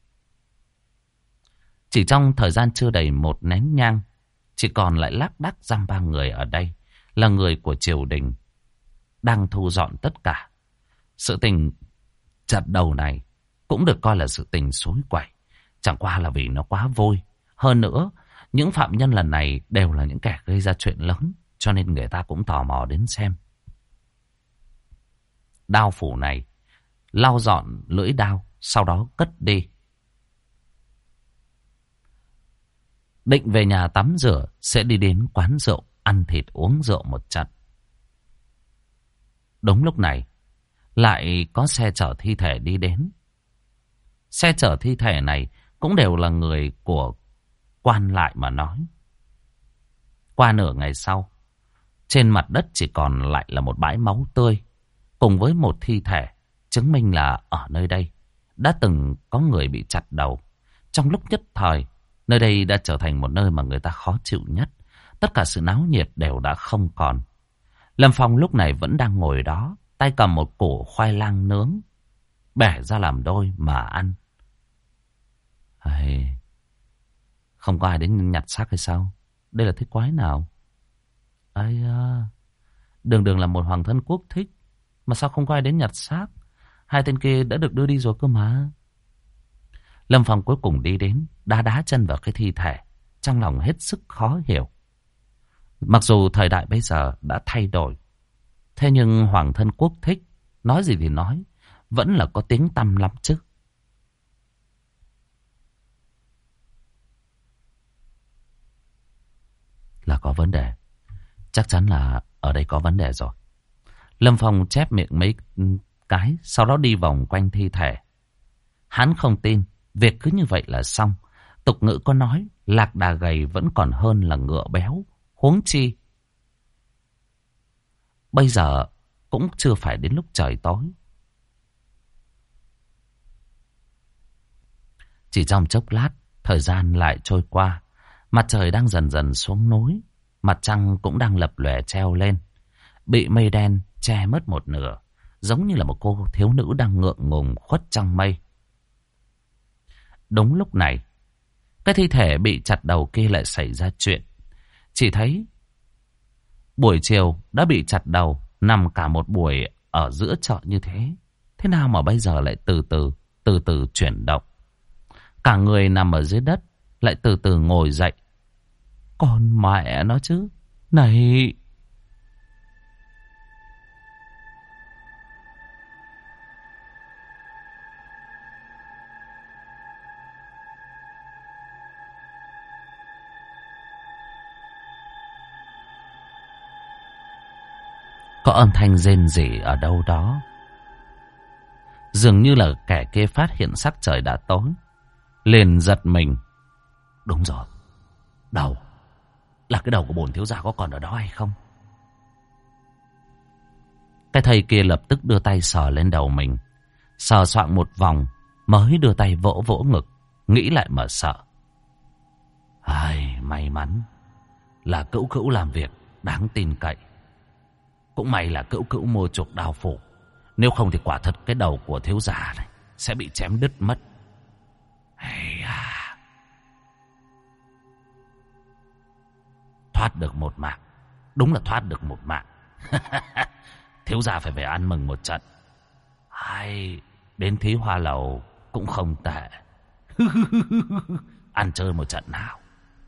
Chỉ trong thời gian chưa đầy một nén nhang, chỉ còn lại lác đác dăm ba người ở đây, là người của triều đình, đang thu dọn tất cả. Sự tình chặt đầu này cũng được coi là sự tình xối quẩy, chẳng qua là vì nó quá vui. Hơn nữa, những phạm nhân lần này đều là những kẻ gây ra chuyện lớn, cho nên người ta cũng tò mò đến xem. Đao phủ này lau dọn lưỡi đao, sau đó cất đi. Định về nhà tắm rửa, sẽ đi đến quán rượu, ăn thịt uống rượu một trận. Đúng lúc này, lại có xe chở thi thể đi đến. Xe chở thi thể này cũng đều là người của quan lại mà nói. Qua nửa ngày sau, trên mặt đất chỉ còn lại là một bãi máu tươi, cùng với một thi thể, chứng minh là ở nơi đây đã từng có người bị chặt đầu. Trong lúc nhất thời, nơi đây đã trở thành một nơi mà người ta khó chịu nhất. Tất cả sự náo nhiệt đều đã không còn. Lâm Phong lúc này vẫn đang ngồi đó, tay cầm một củ khoai lang nướng, bẻ ra làm đôi mà ăn. Không có ai đến nhặt xác hay sao? Đây là thế quái nào? Đường đường là một hoàng thân quốc thích, mà sao không có ai đến nhặt xác? Hai tên kia đã được đưa đi rồi cơ mà. Lâm Phong cuối cùng đi đến, đá chân vào cái thi thể, trong lòng hết sức khó hiểu. Mặc dù thời đại bây giờ đã thay đổi, thế nhưng hoàng thân quốc thích, nói gì thì nói, vẫn là có tiếng tăm lắm chứ. Là có vấn đề. Chắc chắn là ở đây có vấn đề rồi. Lâm Phong chép miệng mấy cái, sau đó đi vòng quanh thi thể. Hắn không tin việc cứ như vậy là xong. Tục ngữ có nói, lạc đà gầy vẫn còn hơn là ngựa béo. Huống chi bây giờ cũng chưa phải đến lúc trời tối. Chỉ trong chốc lát, thời gian lại trôi qua. Mặt trời đang dần dần xuống núi, mặt trăng cũng đang lập lòe treo lên, bị mây đen che mất một nửa, giống như là một cô thiếu nữ đang ngượng ngùng khuất trong mây. Đúng lúc này, cái thi thể bị chặt đầu kia lại xảy ra chuyện. Chỉ thấy buổi chiều đã bị chặt đầu, nằm cả một buổi ở giữa chợ như thế. Thế nào mà bây giờ lại từ từ chuyển động? Cả người nằm ở dưới đất lại từ từ ngồi dậy. Con mẹ nó chứ. Này! Có âm thanh rên rỉ ở đâu đó. Dường như là kẻ kia phát hiện sắc trời đã tối, liền giật mình. Đúng rồi, đầu. Là cái đầu của bổn thiếu gia có còn ở đó hay không? Cái thầy kia lập tức đưa tay sờ lên đầu mình, sờ soạng một vòng, mới đưa tay vỗ vỗ ngực, nghĩ lại mà sợ. May mắn là cữu cữu làm việc đáng tin cậy. Cũng may là cữu cữu mua chuộc đao phủ. Nếu không thì quả thật cái đầu của thiếu gia này sẽ bị chém đứt mất. Thoát được một mạng. Đúng là thoát được một mạng. Thiếu gia phải về ăn mừng một trận. Đến Thí Hoa Lầu cũng không tệ. Ăn chơi một trận nào.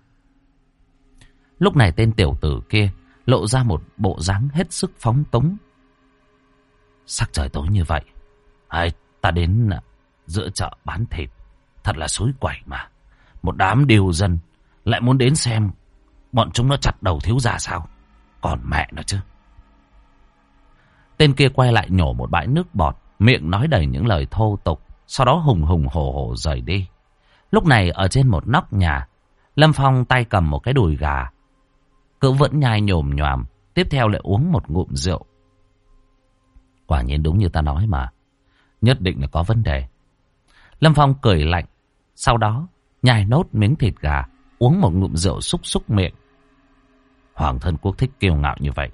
Lúc này tên tiểu tử kia lộ ra một bộ dáng hết sức phóng túng. Sắc trời tối như vậy, ta đến giữa chợ bán thịt, thật là xối quẩy mà. Một đám điều dân lại muốn đến xem bọn chúng nó chặt đầu thiếu gia sao? Còn mẹ nó chứ. Tên kia quay lại nhổ một bãi nước bọt, miệng nói đầy những lời thô tục, sau đó hùng hùng hổ hổ rời đi. Lúc này ở trên một nóc nhà, Lâm Phong tay cầm một cái đùi gà, cứ vẫn nhai nhồm nhoàm, tiếp theo lại uống một ngụm rượu. Quả nhiên đúng như ta nói mà, nhất định là có vấn đề. Lâm Phong cười lạnh, sau đó nhai nốt miếng thịt gà, uống một ngụm rượu xúc xúc miệng. Hoàng thân quốc thích kiêu ngạo như vậy.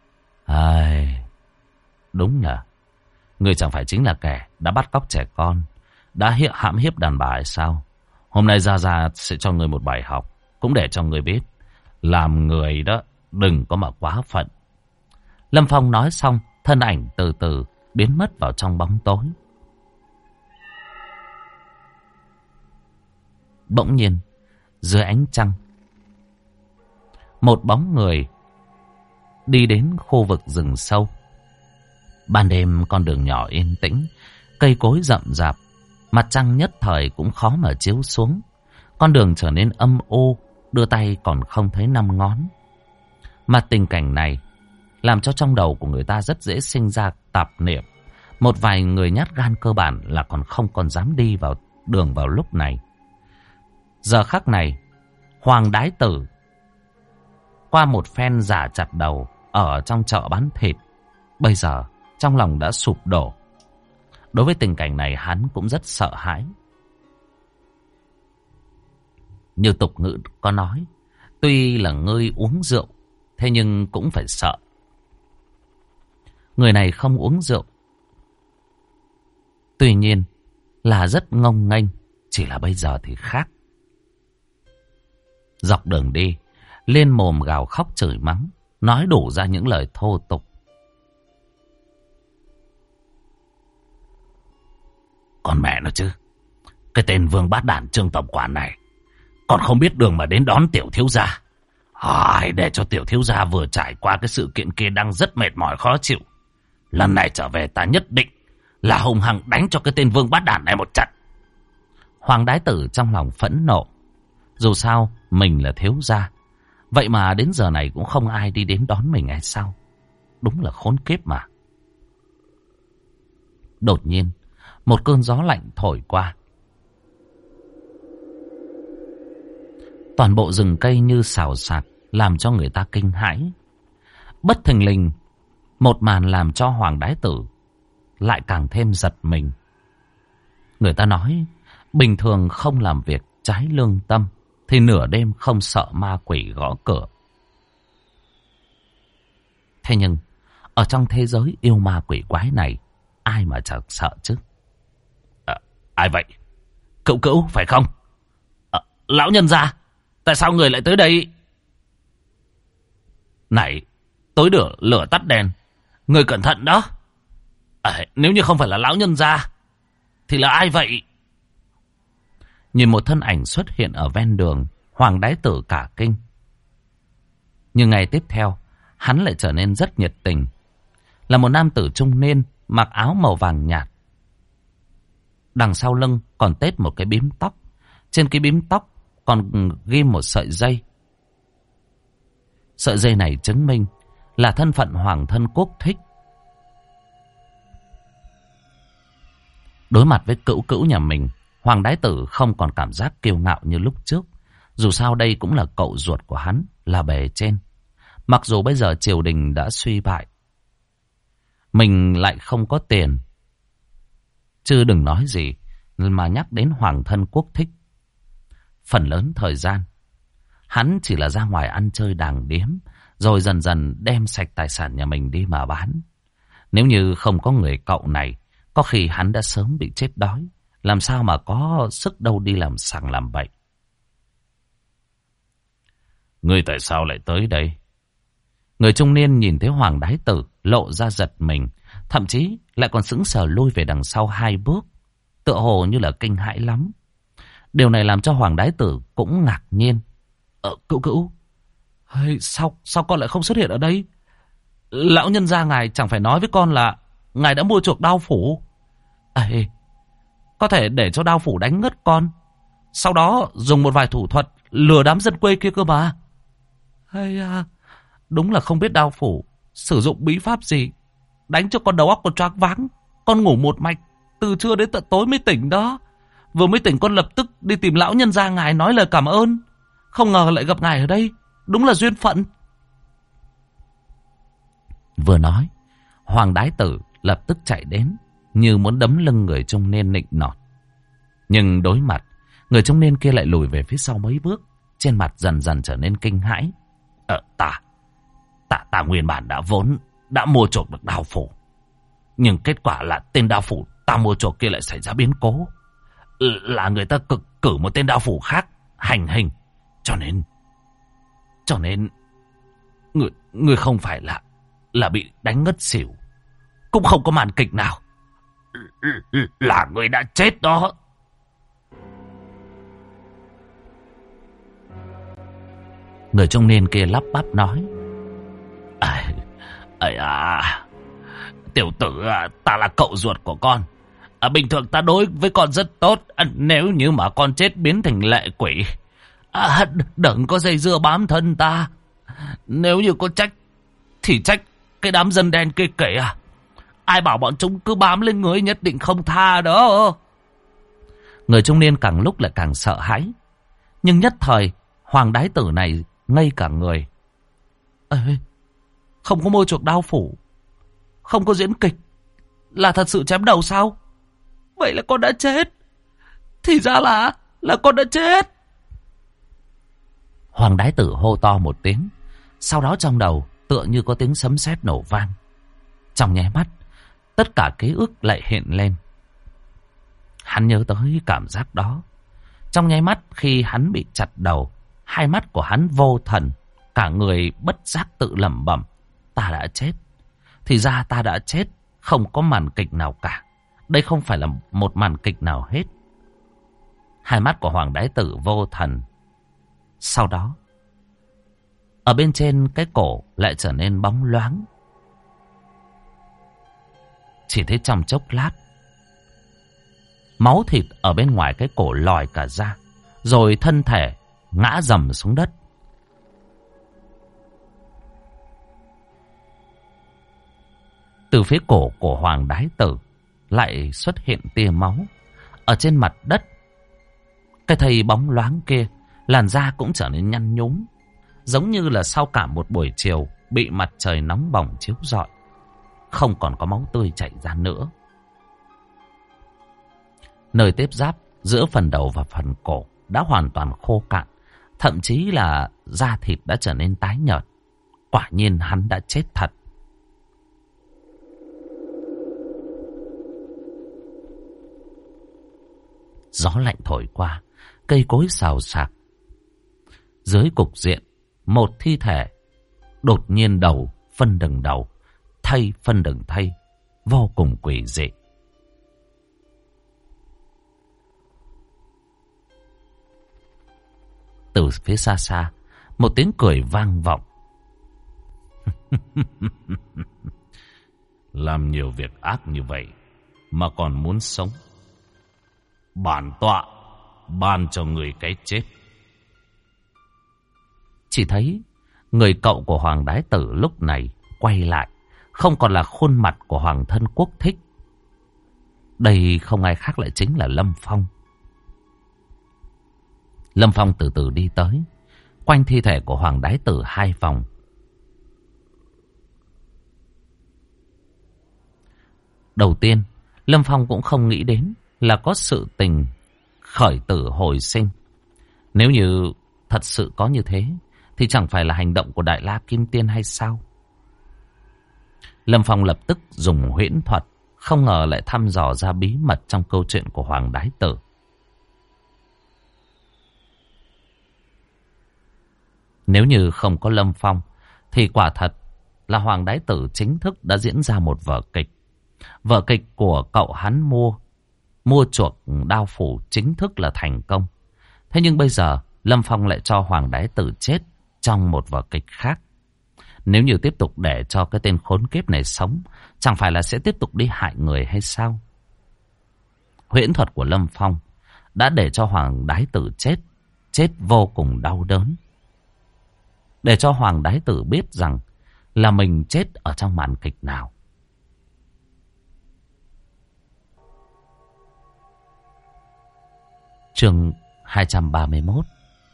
Đúng là người chẳng phải chính là kẻ đã bắt cóc trẻ con, đã hãm hiếp đàn bà hay sao? Hôm nay Ra sẽ cho người một bài học, cũng để cho người biết, làm người đó đừng có mà quá phận. Lâm Phong nói xong, thân ảnh từ từ biến mất vào trong bóng tối. Bỗng nhiên, dưới ánh trăng, một bóng người đi đến khu vực rừng sâu. Ban đêm con đường nhỏ yên tĩnh, cây cối rậm rạp, mặt trăng nhất thời cũng khó mà chiếu xuống. Con đường trở nên âm u, đưa tay còn không thấy 5 ngón. Mà tình cảnh này làm cho trong đầu của người ta rất dễ sinh ra tạp niệm. Một vài người nhát gan cơ bản là không còn dám đi vào đường vào lúc này. Giờ khắc này, Hoàng Đái Tử qua một phen giả chặt đầu ở trong chợ bán thịt, bây giờ trong lòng đã sụp đổ. Đối với tình cảnh này hắn cũng rất sợ hãi. Như tục ngữ có nói, tuy là ngươi uống rượu, thế nhưng cũng phải sợ. Người này không uống rượu, tuy nhiên là rất ngông nghênh, chỉ là bây giờ thì khác. Dọc đường đi, lên mồm gào khóc chửi mắng, nói đủ ra những lời thô tục. Còn mẹ nó chứ, cái tên vương bát đản Trương tổng quản này còn không biết đường mà đến đón tiểu thiếu gia. Để cho tiểu thiếu gia vừa trải qua cái sự kiện kia đang rất mệt mỏi khó chịu. Lần này trở về ta nhất định là hùng hăng đánh cho cái tên vương bát đản này một trận. Hoàng Đái Tử trong lòng phẫn nộ. Dù sao mình là thiếu gia, vậy mà đến giờ này cũng không ai đi đến đón mình hay sao? Đúng là khốn kiếp mà. Đột nhiên một cơn gió lạnh thổi qua. Toàn bộ rừng cây như xào xạc, làm cho người ta kinh hãi. Bất thình lình, một màn làm cho Hoàng Đái Tử lại càng thêm giật mình. Người ta nói, bình thường không làm việc trái lương tâm, thì nửa đêm không sợ ma quỷ gõ cửa. Thế nhưng, ở trong thế giới yêu ma quỷ quái này, ai mà chẳng sợ chứ? Ai vậy? Cữu Cữu phải không? Lão nhân gia, tại sao người lại tới đây? Này, tối lửa tắt đèn, người cẩn thận đó. Nếu như không phải là lão nhân gia, thì là ai vậy? Nhìn một thân ảnh xuất hiện ở ven đường, Hoàng Đái Tử cả kinh. Nhưng ngày tiếp theo, hắn lại trở nên rất nhiệt tình. Là một nam tử trung niên, mặc áo màu vàng nhạt. Đằng sau lưng còn tết một cái bím tóc. Trên cái bím tóc còn ghim một sợi dây. Sợi dây này chứng minh là thân phận hoàng thân quốc thích. Đối mặt với Cữu Cữu nhà mình, Hoàng Đái Tử không còn cảm giác kiêu ngạo như lúc trước. Dù sao đây cũng là cậu ruột của hắn, là bề trên. Mặc dù bây giờ triều đình đã suy bại, mình lại không có tiền, chứ đừng nói gì mà nhắc đến hoàng thân quốc thích. Phần lớn thời gian, hắn chỉ là ra ngoài ăn chơi đàng điếm, rồi dần dần đem sạch tài sản nhà mình đi mà bán. Nếu như không có người cậu này, có khi hắn đã sớm bị chết đói, làm sao mà có sức đâu đi làm sằng làm bậy. Ngươi tại sao lại tới đây? Người trung niên nhìn thấy Hoàng Đái Tử lộ ra giật mình, thậm chí lại còn sững sờ lui về đằng sau 2 bước, tựa hồ như là kinh hãi lắm. Điều này làm cho Hoàng Đái Tử cũng ngạc nhiên. Cữu cữu, sao con lại không xuất hiện ở đây? Lão nhân gia ngài chẳng phải nói với con là ngài đã mua chuộc Đao Phủ. Có thể để cho Đao Phủ đánh ngất con, sau đó dùng một vài thủ thuật lừa đám dân quê kia cơ mà. Đúng là không biết Đao Phủ sử dụng bí pháp gì, đánh cho con đầu óc con choáng váng. Con ngủ một mạch từ trưa đến tận tối mới tỉnh đó. Vừa mới tỉnh con lập tức đi tìm lão nhân gia ngài nói lời cảm ơn. Không ngờ lại gặp ngài ở đây, đúng là duyên phận. Vừa nói, Hoàng Đái Tử lập tức chạy đến, như muốn đấm lưng người trung niên nịnh nọt. Nhưng đối mặt, người trung niên kia lại lùi về phía sau mấy bước, trên mặt dần dần trở nên kinh hãi. Ta nguyên bản đã mua chuộc được Đao Phủ, nhưng kết quả là tên Đao Phủ ta mua chuộc kia lại xảy ra biến cố, là người ta cử một tên Đao Phủ khác hành hình, cho nên người không phải là bị đánh ngất xỉu, cũng không có màn kịch nào, là người đã chết đó. Người trung niên kia lắp bắp nói. Tiểu tử, ta là cậu ruột của con. Bình thường ta đối với con rất tốt. Nếu như mà con chết biến thành lệ quỷ, đừng có dây dưa bám thân ta. Nếu như có trách thì trách cái đám dân đen kia kể. Ai bảo bọn chúng cứ bám lên người nhất định không tha đó. Người trung niên càng lúc lại càng sợ hãi. Nhưng nhất thời Hoàng Đái Tử này ngây cả người. Không có mua chuộc Đao Phủ, không có diễn kịch, là thật sự chém đầu sao? Vậy là con đã chết. Thì ra là con đã chết. Hoàng Đái Tử hô to một tiếng, sau đó trong đầu tựa như có tiếng sấm sét nổ vang. Trong nháy mắt, tất cả ký ức lại hiện lên. Hắn nhớ tới cảm giác đó. Trong nháy mắt khi hắn bị chặt đầu, hai mắt của hắn vô thần, cả người bất giác tự lẩm bẩm. Ta đã chết. Thì ra ta đã chết, không có màn kịch nào cả. Đây không phải là một màn kịch nào hết. Hai mắt của Hoàng Đái Tử vô thần. Sau đó, ở bên trên cái cổ lại trở nên bóng loáng. Chỉ thấy trong chốc lát, máu thịt ở bên ngoài cái cổ lòi cả ra, rồi thân thể ngã rầm xuống đất. Từ phía cổ của Hoàng Đái Tử lại xuất hiện tia máu. Ở trên mặt đất, cái thây bóng loáng kia, làn da cũng trở nên nhăn nhúm, giống như là sau cả một buổi chiều bị mặt trời nóng bỏng chiếu rọi, không còn có máu tươi chảy ra nữa. Nơi tiếp giáp giữa phần đầu và phần cổ đã hoàn toàn khô cạn, thậm chí là da thịt đã trở nên tái nhợt. Quả nhiên hắn đã chết thật. Gió lạnh thổi qua, cây cối xào xạc. Dưới cục diện, một thi thể đột nhiên đầu phân đừng đầu, thây phân đừng thây, vô cùng quỷ dị. Từ phía xa xa, một tiếng cười vang vọng. Làm nhiều việc ác như vậy mà còn muốn sống, bản tọa ban cho người cái chết. Chỉ thấy người cậu của Hoàng Đái Tử lúc này quay lại, không còn là khuôn mặt của Hoàng thân Quốc Thích. Đây không ai khác lại chính là Lâm Phong. Lâm Phong từ từ đi tới, quanh thi thể của Hoàng Đái Tử hai vòng. Đầu tiên, Lâm Phong cũng không nghĩ đến là có sự tình khởi tử hồi sinh. Nếu như thật sự có như thế, thì chẳng phải là hành động của Đại La Kim Tiên hay sao? Lâm Phong lập tức dùng huyễn thuật, không ngờ lại thăm dò ra bí mật trong câu chuyện của Hoàng Đái Tử. Nếu như không có Lâm Phong, thì quả thật là Hoàng Đái Tử chính thức đã diễn ra một vở kịch. Vở kịch của cậu hắn mua chuộc Đao Phủ chính thức là thành công. Thế nhưng bây giờ Lâm Phong lại cho Hoàng Đái Tử chết trong một vở kịch khác. Nếu như tiếp tục để cho cái tên khốn kiếp này sống, chẳng phải là sẽ tiếp tục đi hại người hay sao? Huyễn thuật của Lâm Phong đã để cho Hoàng Đái Tử chết vô cùng đau đớn. Để cho Hoàng Đái Tử biết rằng là mình chết ở trong màn kịch nào. Chương 231.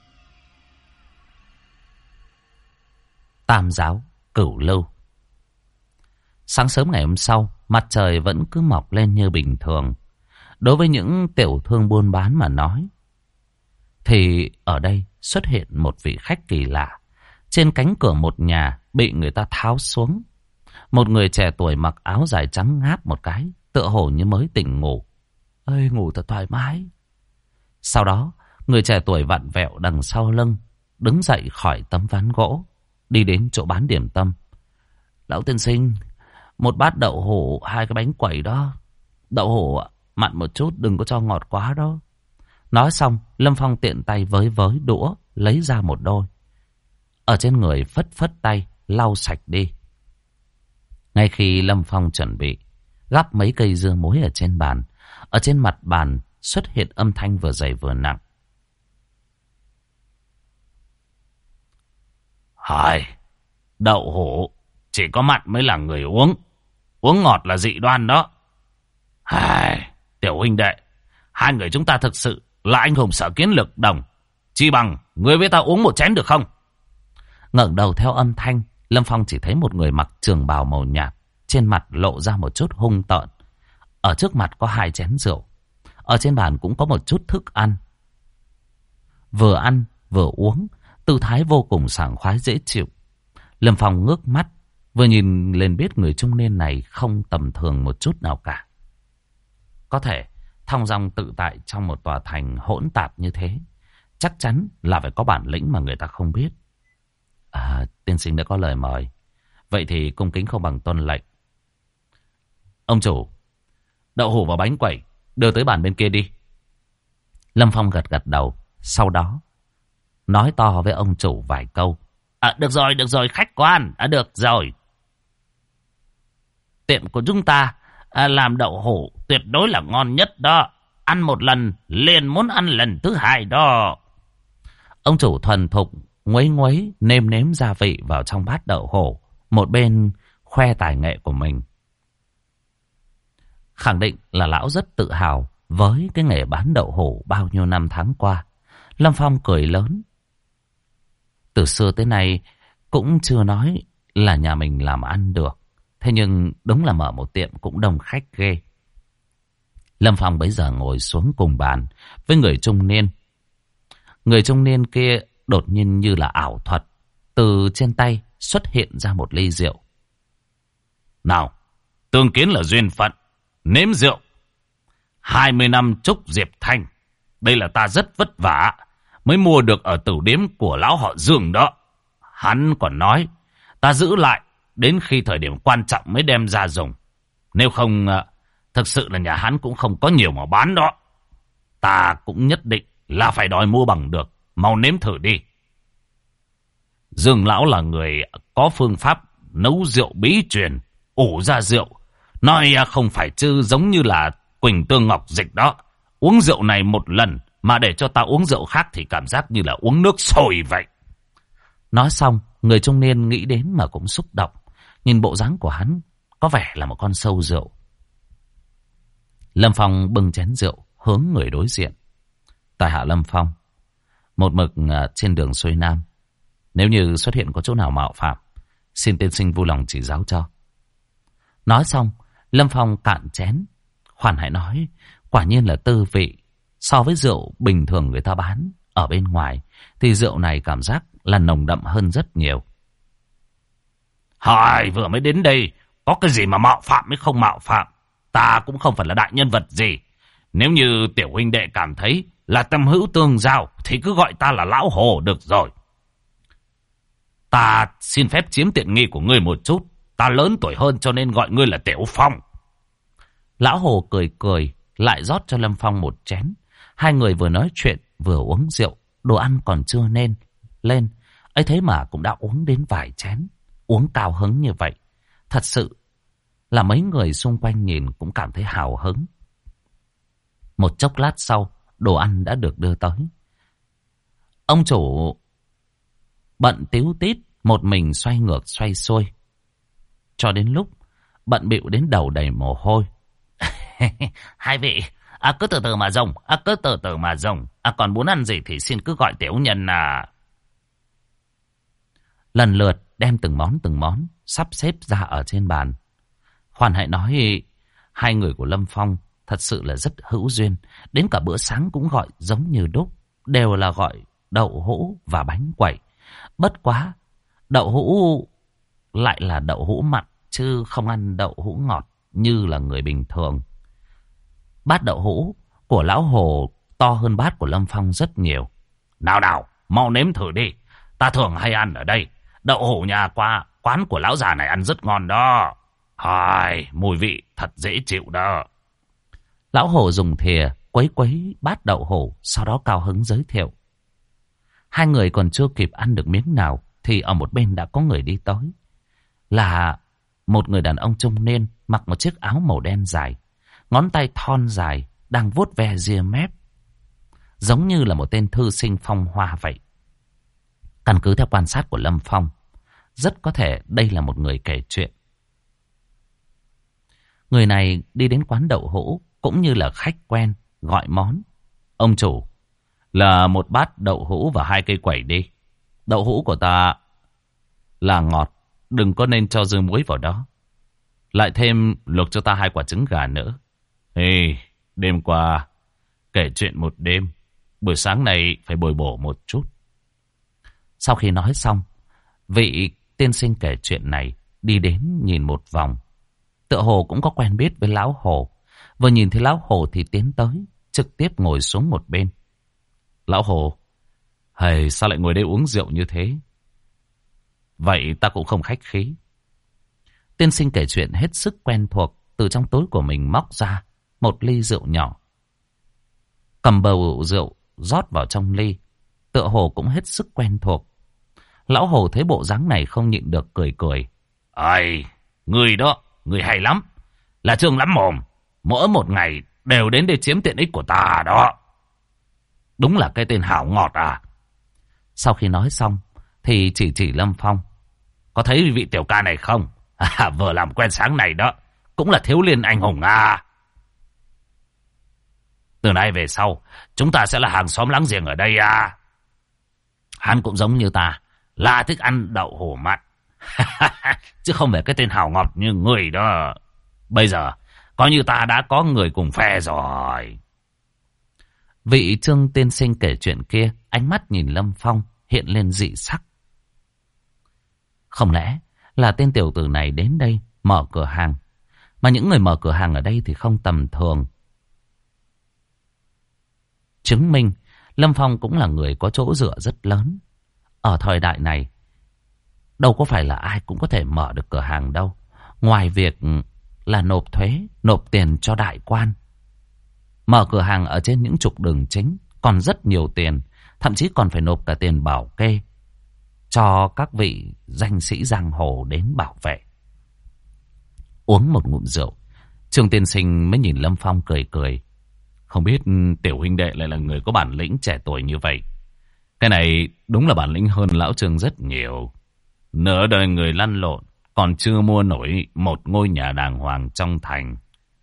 Tam giáo Cửu Lưu. Sáng sớm ngày hôm sau, mặt trời vẫn cứ mọc lên như bình thường. Đối với những tiểu thương buôn bán mà nói, thì ở đây xuất hiện một vị khách kỳ lạ. Trên cánh cửa một nhà bị người ta tháo xuống. Một người trẻ tuổi mặc áo dài trắng ngáp một cái, tựa hồ như mới tỉnh ngủ. Ơi, ngủ thật thoải mái. Sau đó, người trẻ tuổi vặn vẹo đằng sau lưng, đứng dậy khỏi tấm ván gỗ, đi đến chỗ bán điểm tâm. Lão tiên sinh, một bát đậu hũ, 2 cái bánh quẩy đó. Đậu hũ mặn một chút, đừng có cho ngọt quá đó. Nói xong, Lâm Phong tiện tay với đũa, lấy ra một đôi. Ở trên người phất phất tay, lau sạch đi. Ngay khi Lâm Phong chuẩn bị gắp mấy cây dưa muối ở trên bàn, ở trên mặt bàn xuất hiện âm thanh vừa dày vừa nặng. Hỏi, đậu hũ chỉ có mặn mới là người uống, uống ngọt là dị đoan đó. Tiểu huynh đệ, hai người chúng ta thực sự là anh hùng sở kiến lực đồng. Chi bằng người với ta uống một chén được không? Ngẩng đầu theo âm thanh, Lâm Phong chỉ thấy một người mặc trường bào màu nhạt, trên mặt lộ ra một chút hung tợn. Ở trước mặt có 2 chén rượu, ở trên bàn cũng có một chút thức ăn. Vừa ăn vừa uống, tư thái vô cùng sảng khoái dễ chịu. Lâm Phong ngước mắt, vừa nhìn lên biết người trung niên này không tầm thường một chút nào cả. Có thể thong dong tự tại trong một tòa thành hỗn tạp như thế, chắc chắn là phải có bản lĩnh mà người ta không biết. Tiên sinh đã có lời mời, vậy thì cung kính không bằng tuân lệnh. Ông chủ, đậu hũ và bánh quẩy đưa tới bàn bên kia đi. Lâm Phong gật gật đầu, sau đó nói to với ông chủ vài câu. Được rồi, khách quan, được rồi. Tiệm của chúng ta làm đậu hũ tuyệt đối là ngon nhất đó. Ăn một lần liền muốn ăn lần thứ 2 đó. Ông chủ thuần thục nguấy nêm nếm gia vị vào trong bát đậu hũ, một bên khoe tài nghệ của mình. Khẳng định là lão rất tự hào với cái nghề bán đậu hũ bao nhiêu năm tháng qua. Lâm Phong cười lớn. Từ xưa tới nay cũng chưa nói là nhà mình làm ăn được. Thế nhưng đúng là mở một tiệm cũng đông khách ghê. Lâm Phong bấy giờ ngồi xuống cùng bàn với người trung niên. Người trung niên kia đột nhiên như là ảo thuật, từ trên tay xuất hiện ra một ly rượu. Nào, tương kiến là duyên phận, nếm rượu. 20 năm chúc Diệp Thanh, đây là ta rất vất vả mới mua được ở tửu điếm của lão họ Dương đó. Hắn còn nói ta giữ lại đến khi thời điểm quan trọng mới đem ra dùng. Nếu không, thực sự là nhà hắn cũng không có nhiều mà bán đó. Ta cũng nhất định là phải đòi mua bằng được. Mau nếm thử đi. Dương lão là người có phương pháp nấu rượu bí truyền, ủ ra rượu. Nói không phải chứ giống như là Quỳnh Tương Ngọc Dịch đó. Uống rượu này một lần mà để cho ta uống rượu khác thì cảm giác như là uống nước sôi vậy. Nói xong, người trung niên nghĩ đến mà cũng xúc động. Nhìn bộ dáng của hắn có vẻ là một con sâu rượu. Lâm Phong bưng chén rượu hướng người đối diện. Tại hạ Lâm Phong, một mực trên đường xuôi nam. Nếu như xuất hiện có chỗ nào mạo phạm, xin tiên sinh vui lòng chỉ giáo cho. Nói xong, Lâm Phong cạn chén, khoan hãy nói, quả nhiên là tư vị. So với rượu bình thường người ta bán ở bên ngoài, thì rượu này cảm giác là nồng đậm hơn rất nhiều. Hỏi, vừa mới đến đây, có cái gì mà mạo phạm mới không mạo phạm? Ta cũng không phải là đại nhân vật gì. Nếu như tiểu huynh đệ cảm thấy là tâm hữu tương giao, thì cứ gọi ta là Lão Hồ được rồi. Ta xin phép chiếm tiện nghi của ngươi một chút. Ta lớn tuổi hơn cho nên gọi ngươi là Tiểu Phong. Lão Hồ cười cười, lại rót cho Lâm Phong một chén. Hai người vừa nói chuyện, vừa uống rượu, đồ ăn còn chưa nên lên. Ấy thế mà cũng đã uống đến vài chén, uống cao hứng như vậy. Thật sự là mấy người xung quanh nhìn cũng cảm thấy hào hứng. Một chốc lát sau, đồ ăn đã được đưa tới. Ông chủ bận tíu tít, một mình xoay ngược xoay xuôi. Cho đến lúc bận bịu đến đầu đầy mồ hôi. Hai vị, cứ từ từ mà dùng, cứ từ từ mà dùng. Còn muốn ăn gì thì xin cứ gọi tiểu nhân à. Lần lượt đem từng món sắp xếp ra ở trên bàn. Khoan hãy nói, hai người của Lâm Phong thật sự là rất hữu duyên. Đến cả bữa sáng cũng gọi giống như đúc, đều là gọi đậu hũ và bánh quẩy. Bất quá, đậu hũ lại là đậu hũ mặn, chứ không ăn đậu hũ ngọt như là người bình thường. Bát đậu hũ của lão Hồ to hơn bát của Lâm Phong rất nhiều. Nào nào, mau nếm thử đi. Ta thường hay ăn ở đây. Đậu hũ nhà quán của lão già này ăn rất ngon đó. Mùi vị thật dễ chịu đó. Lão Hồ dùng thìa quấy bát đậu hũ, sau đó cao hứng giới thiệu. Hai người còn chưa kịp ăn được miếng nào thì ở một bên đã có người đi tới. Là một người đàn ông trung niên mặc một chiếc áo màu đen dài, ngón tay thon dài đang vuốt ve ria mép, giống như là một tên thư sinh phong hoa vậy. Căn cứ theo quan sát của Lâm Phong, rất có thể đây là một người kể chuyện. Người này đi đến quán đậu hũ cũng như là khách quen, gọi món. Ông chủ, là một bát đậu hũ và 2 cây quẩy đi. Đậu hũ của ta là ngọt, đừng có nên cho dưa muối vào đó. Lại thêm luộc cho ta 2 quả trứng gà nữa. Đêm qua kể chuyện một đêm, buổi sáng này phải bồi bổ một chút. Sau khi nói xong, vị tiên sinh kể chuyện này đi đến nhìn một vòng. Tựa hồ cũng có quen biết với lão Hồ. Vừa nhìn thấy lão Hồ thì tiến tới, trực tiếp ngồi xuống một bên. Lão Hồ, sao lại ngồi đây uống rượu như thế? Vậy ta cũng không khách khí. Tiên sinh kể chuyện hết sức quen thuộc, từ trong túi của mình móc ra một ly rượu nhỏ. Cầm bầu rượu rót vào trong ly, tựa hồ cũng hết sức quen thuộc. Lão Hồ thấy bộ dáng này không nhịn được cười cười. Người đó, người hay lắm, là trương lắm mồm. Mỗi một ngày đều đến để chiếm tiện ích của ta đó. Đúng là cái tên hảo ngọt à. Sau khi nói xong thì chỉ Lâm Phong. Có thấy vị tiểu ca này không? Vừa làm quen sáng này đó, cũng là thiếu liên anh hùng à. Từ nay về sau, chúng ta sẽ là hàng xóm láng giềng ở đây à. Hắn cũng giống như ta, là thích ăn đậu hũ mặn. Chứ không phải cái tên hào ngọt như người đó. Bây giờ, coi như ta đã có người cùng phe rồi. Vị Trương tiên sinh kể chuyện kia, ánh mắt nhìn Lâm Phong hiện lên dị sắc. Không lẽ là tên tiểu tử này đến đây mở cửa hàng? Mà những người mở cửa hàng ở đây thì không tầm thường. Chứng minh Lâm Phong cũng là người có chỗ dựa rất lớn. Ở thời đại này, đâu có phải là ai cũng có thể mở được cửa hàng đâu. Ngoài việc là nộp thuế, nộp tiền cho đại quan, mở cửa hàng ở trên những trục đường chính còn rất nhiều tiền. Thậm chí còn phải nộp cả tiền bảo kê cho các vị danh sĩ giang hồ đến bảo vệ. Uống một ngụm rượu, Trương tiên sinh mới nhìn Lâm Phong cười cười. Không biết tiểu huynh đệ lại là người có bản lĩnh trẻ tuổi như vậy. Cái này đúng là bản lĩnh hơn lão Trương rất nhiều. Nửa đời người lăn lộn, còn chưa mua nổi một ngôi nhà đàng hoàng trong thành.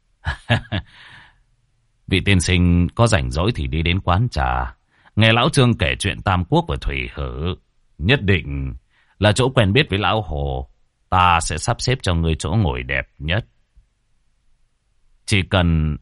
Vị tiên sinh có rảnh rỗi thì đi đến quán trà, nghe lão Trương kể chuyện Tam Quốc và Thủy Hử. Nhất định là chỗ quen biết với lão Hồ. Ta sẽ sắp xếp cho người chỗ ngồi đẹp nhất. Chỉ cần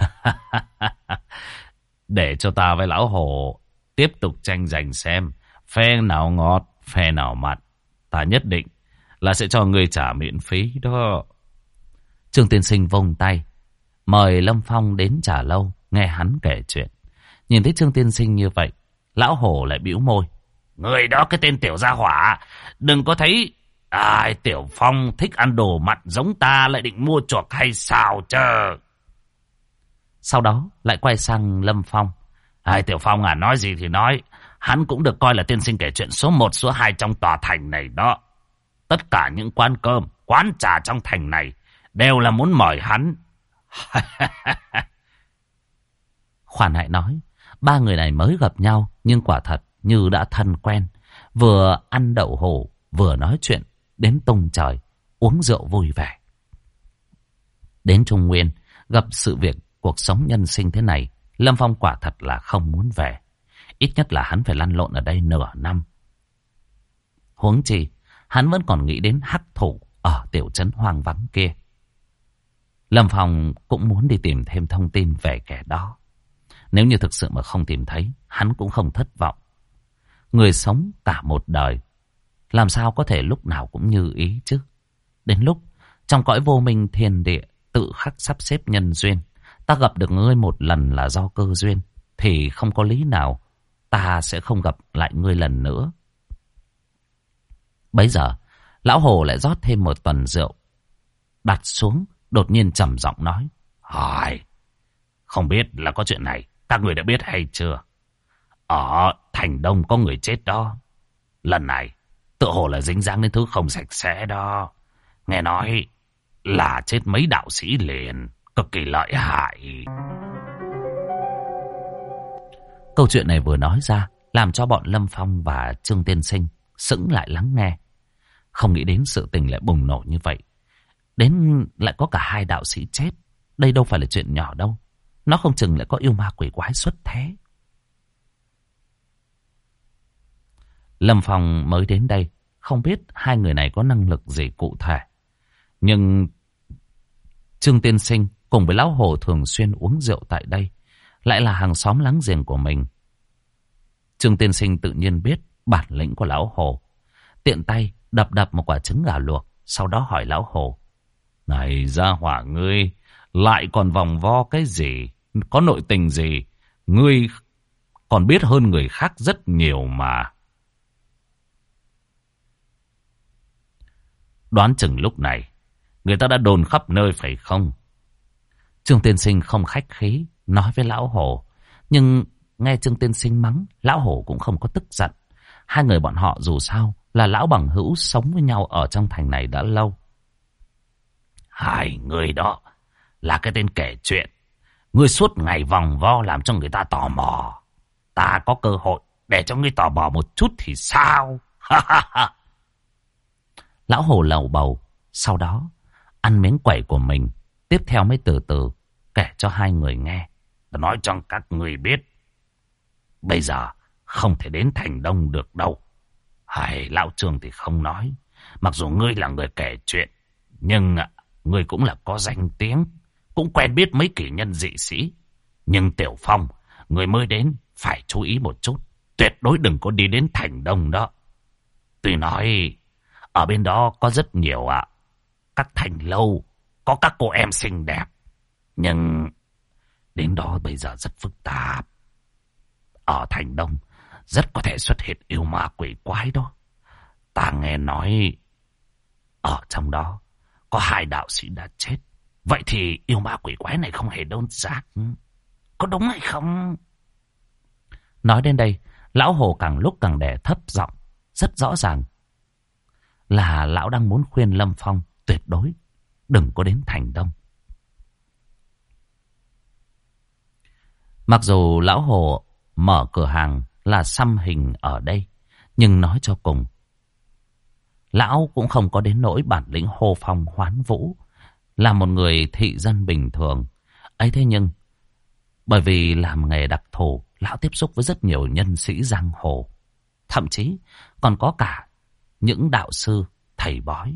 để cho ta với lão Hồ tiếp tục tranh giành xem phe nào ngọt, phe nào mặn. Ta nhất định là sẽ cho người trả miễn phí đó. Trương tiên sinh vung tay mời Lâm Phong đến trà lâu nghe hắn kể chuyện. Nhìn thấy Trương tiên sinh như vậy, lão Hồ lại bĩu môi. Người đó, cái tên tiểu gia hỏa, đừng có thấy Tiểu Phong thích ăn đồ mặn giống ta lại định mua chuộc hay sao chứ. Sau đó lại quay sang Lâm Phong, Tiểu Phong à, nói gì thì nói, hắn cũng được coi là tiên sinh kể chuyện số 1, số 2 trong tòa thành này đó. Tất cả những quán cơm, quán trà trong thành này đều là muốn mời hắn. Khoan hãy nói, ba người này mới gặp nhau nhưng quả thật như đã thân quen. Vừa ăn đậu hũ, vừa nói chuyện đến tung trời, uống rượu vui vẻ. Đến Trung Nguyên, gặp sự việc cuộc sống nhân sinh thế này, Lâm Phong quả thật là không muốn về. Ít nhất là hắn phải lăn lộn ở đây nửa năm. Huống chi, hắn vẫn còn nghĩ đến hắc thủ ở tiểu trấn hoang vắng kia. Lâm Phong cũng muốn đi tìm thêm thông tin về kẻ đó. Nếu như thực sự mà không tìm thấy, hắn cũng không thất vọng. Người sống cả một đời, làm sao có thể lúc nào cũng như ý chứ? Đến lúc trong cõi vô minh thiên địa tự khắc sắp xếp nhân duyên, ta gặp được ngươi một lần là do cơ duyên, thì không có lý nào ta sẽ không gặp lại ngươi lần nữa. Bấy giờ, lão Hồ lại rót thêm một tuần rượu, đặt xuống, đột nhiên trầm giọng nói: Hỏi, không biết là có chuyện này, các người đã biết hay chưa? Ở thành Đông có người chết đó. Lần này, tựa hồ là dính dáng đến thứ không sạch sẽ đó. Nghe nói là chết mấy đạo sĩ liền, cực kỳ lợi hại. Câu chuyện này vừa nói ra, làm cho bọn Lâm Phong và Trương Tiên Sinh sững lại lắng nghe. Không nghĩ đến sự tình lại bùng nổ như vậy. Đến lại có cả hai đạo sĩ chết. Đây đâu phải là chuyện nhỏ đâu. Nó không chừng lại có yêu ma quỷ quái xuất thế. Lâm Phong mới đến đây, không biết hai người này có năng lực gì cụ thể. Nhưng Trương Tiên Sinh cùng với Lão Hồ thường xuyên uống rượu tại đây, lại là hàng xóm láng giềng của mình. Trương Tiên Sinh tự nhiên biết bản lĩnh của Lão Hồ. Tiện tay đập một quả trứng gà luộc, sau đó hỏi Lão Hồ: Này gia hỏa ngươi, lại còn vòng vo cái gì? Có nội tình gì? Ngươi còn biết hơn người khác rất nhiều mà. Đoán chừng lúc này người ta đã đồn khắp nơi phải không? Trương Tiên Sinh không khách khí nói với Lão Hồ. Nhưng nghe Trương Tiên Sinh mắng, Lão Hồ cũng không có tức giận. Hai người bọn họ dù sao là lão bằng hữu, sống với nhau ở trong thành này đã lâu. Hai người đó là cái tên kể chuyện. Ngươi suốt ngày vòng vo làm cho người ta tò mò. Ta có cơ hội để cho ngươi tò mò một chút thì sao? Lão Hồ lầu bầu, sau đó ăn miếng quẩy của mình, tiếp theo mới từ từ kể cho hai người nghe. Ta nói cho các người biết, bây giờ không thể đến thành Đông được đâu. Lão Trương thì không nói. Mặc dù ngươi là người kể chuyện, nhưng ngươi cũng là có danh tiếng, cũng quen biết mấy kỷ nhân dị sĩ. Nhưng Tiểu Phong, người mới đến, phải chú ý một chút. Tuyệt đối đừng có đi đến thành Đông đó. Tuy nói ở bên đó có rất nhiều các thành lâu, có các cô em xinh đẹp, nhưng đến đó bây giờ rất phức tạp. Ở thành Đông rất có thể xuất hiện yêu ma quỷ quái đó. Ta nghe nói ở trong đó có hai đạo sĩ đã chết. Vậy thì yêu ma quỷ quái này không hề đơn giản, có đúng hay không? Nói đến đây, Lão Hồ càng lúc càng đè thấp giọng. Rất rõ ràng là lão đang muốn khuyên Lâm Phong tuyệt đối đừng có đến thành Đông. Mặc dù Lão Hồ mở cửa hàng là xăm hình ở đây, nhưng nói cho cùng, lão cũng không có đến nỗi bản lĩnh hô phong hoán vũ, là một người thị dân bình thường. Ấy thế nhưng, bởi vì làm nghề đặc thù, lão tiếp xúc với rất nhiều nhân sĩ giang hồ. Thậm chí còn có cả những đạo sư, thầy bói.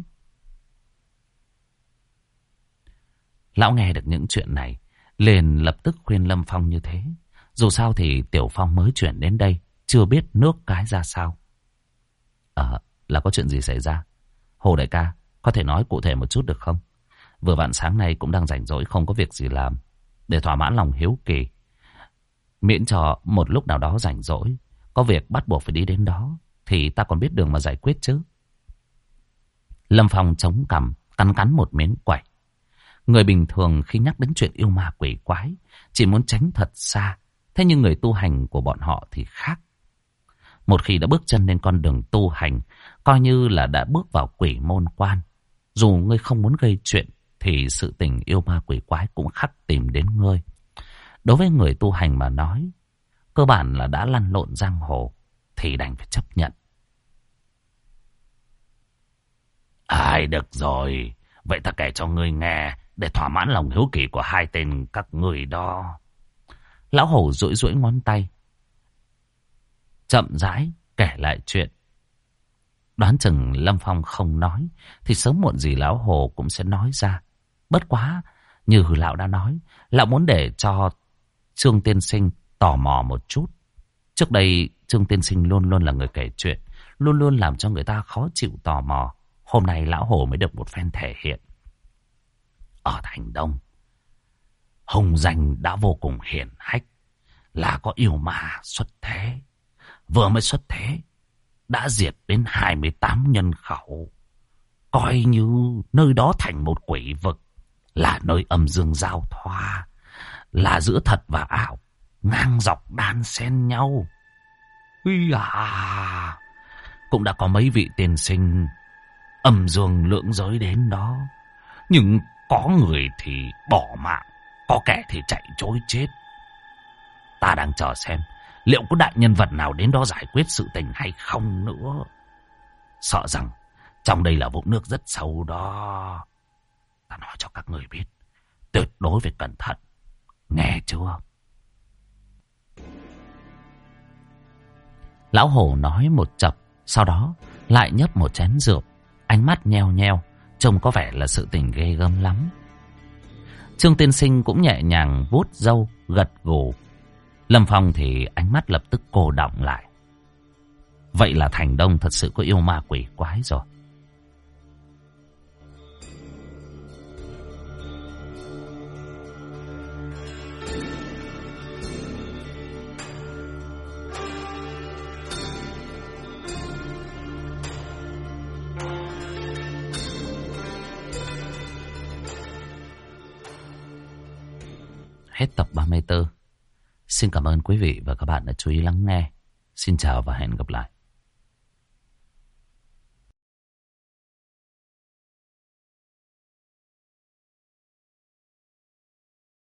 Lão nghe được những chuyện này, liền lập tức khuyên Lâm Phong như thế. Dù sao thì Tiểu Phong mới chuyển đến đây, chưa biết nước cái ra sao. Là có chuyện gì xảy ra? Hồ đại ca, có thể nói cụ thể một chút được không? Vừa vặn sáng nay cũng đang rảnh rỗi, không có việc gì làm, để thỏa mãn lòng hiếu kỳ. Miễn cho một lúc nào đó rảnh rỗi, có việc bắt buộc phải đi đến đó, thì ta còn biết đường mà giải quyết chứ. Lâm Phong chống cằm, cắn một miếng quẩy. Người bình thường khi nhắc đến chuyện yêu ma quỷ quái, chỉ muốn tránh thật xa, Thế nhưng người tu hành của bọn họ thì khác. Một khi đã bước chân lên con đường tu hành, coi như là đã bước vào quỷ môn quan. Dù ngươi không muốn gây chuyện, thì sự tình yêu ma quỷ quái cũng khắc tìm đến ngươi. Đối với người tu hành mà nói, cơ bản là đã lăn lộn giang hồ, thì đành phải chấp nhận. Ai được rồi, vậy ta kể cho ngươi nghe, để thỏa mãn lòng hiếu kỳ của hai tên các người đó. Lão hổ duỗi duỗi ngón tay, chậm rãi kể lại chuyện. Đoán chừng Lâm Phong không nói, thì sớm muộn gì lão hồ cũng sẽ nói ra. Bất quá, như lão đã nói, lão muốn để cho Trương Tiên Sinh tò mò một chút. Trước đây, Trương Tiên Sinh luôn luôn là người kể chuyện, luôn luôn làm cho người ta khó chịu tò mò. Hôm nay lão hồ mới được một phen thể hiện. Ở Thành Đông, hùng danh đã vô cùng hiển hách, là có yêu ma xuất thế. Vừa mới xuất thế, đã diệt đến 28 nhân khẩu. Coi như nơi đó thành một quỷ vực, là nơi âm dương giao thoa, là giữa thật và ảo, ngang dọc đan xen nhau. Ui à, cũng đã có mấy vị tiên sinh âm dương lưỡng giới đến đó. Nhưng có người thì bỏ mạng, có kẻ thì chạy trối chết. Ta đang chờ xem liệu có đại nhân vật nào đến đó giải quyết sự tình hay không nữa. Sợ rằng trong đây là vũng nước rất sâu đó. Ta nói cho các người biết, tuyệt đối phải cẩn thận, nghe chưa? Lão hổ nói một chập, sau đó lại nhấp một chén rượu, ánh mắt nheo nheo, trông có vẻ là sự tình ghê gớm lắm. Trương Tiên Sinh cũng nhẹ nhàng vuốt râu, gật gù. Lâm Phong thì ánh mắt lập tức cô đọng lại. Vậy là Thành Đông thật sự có yêu ma quỷ quái rồi. Hết tập 34. Xin cảm ơn quý vị và các bạn đã chú ý lắng nghe. Xin chào và hẹn gặp lại.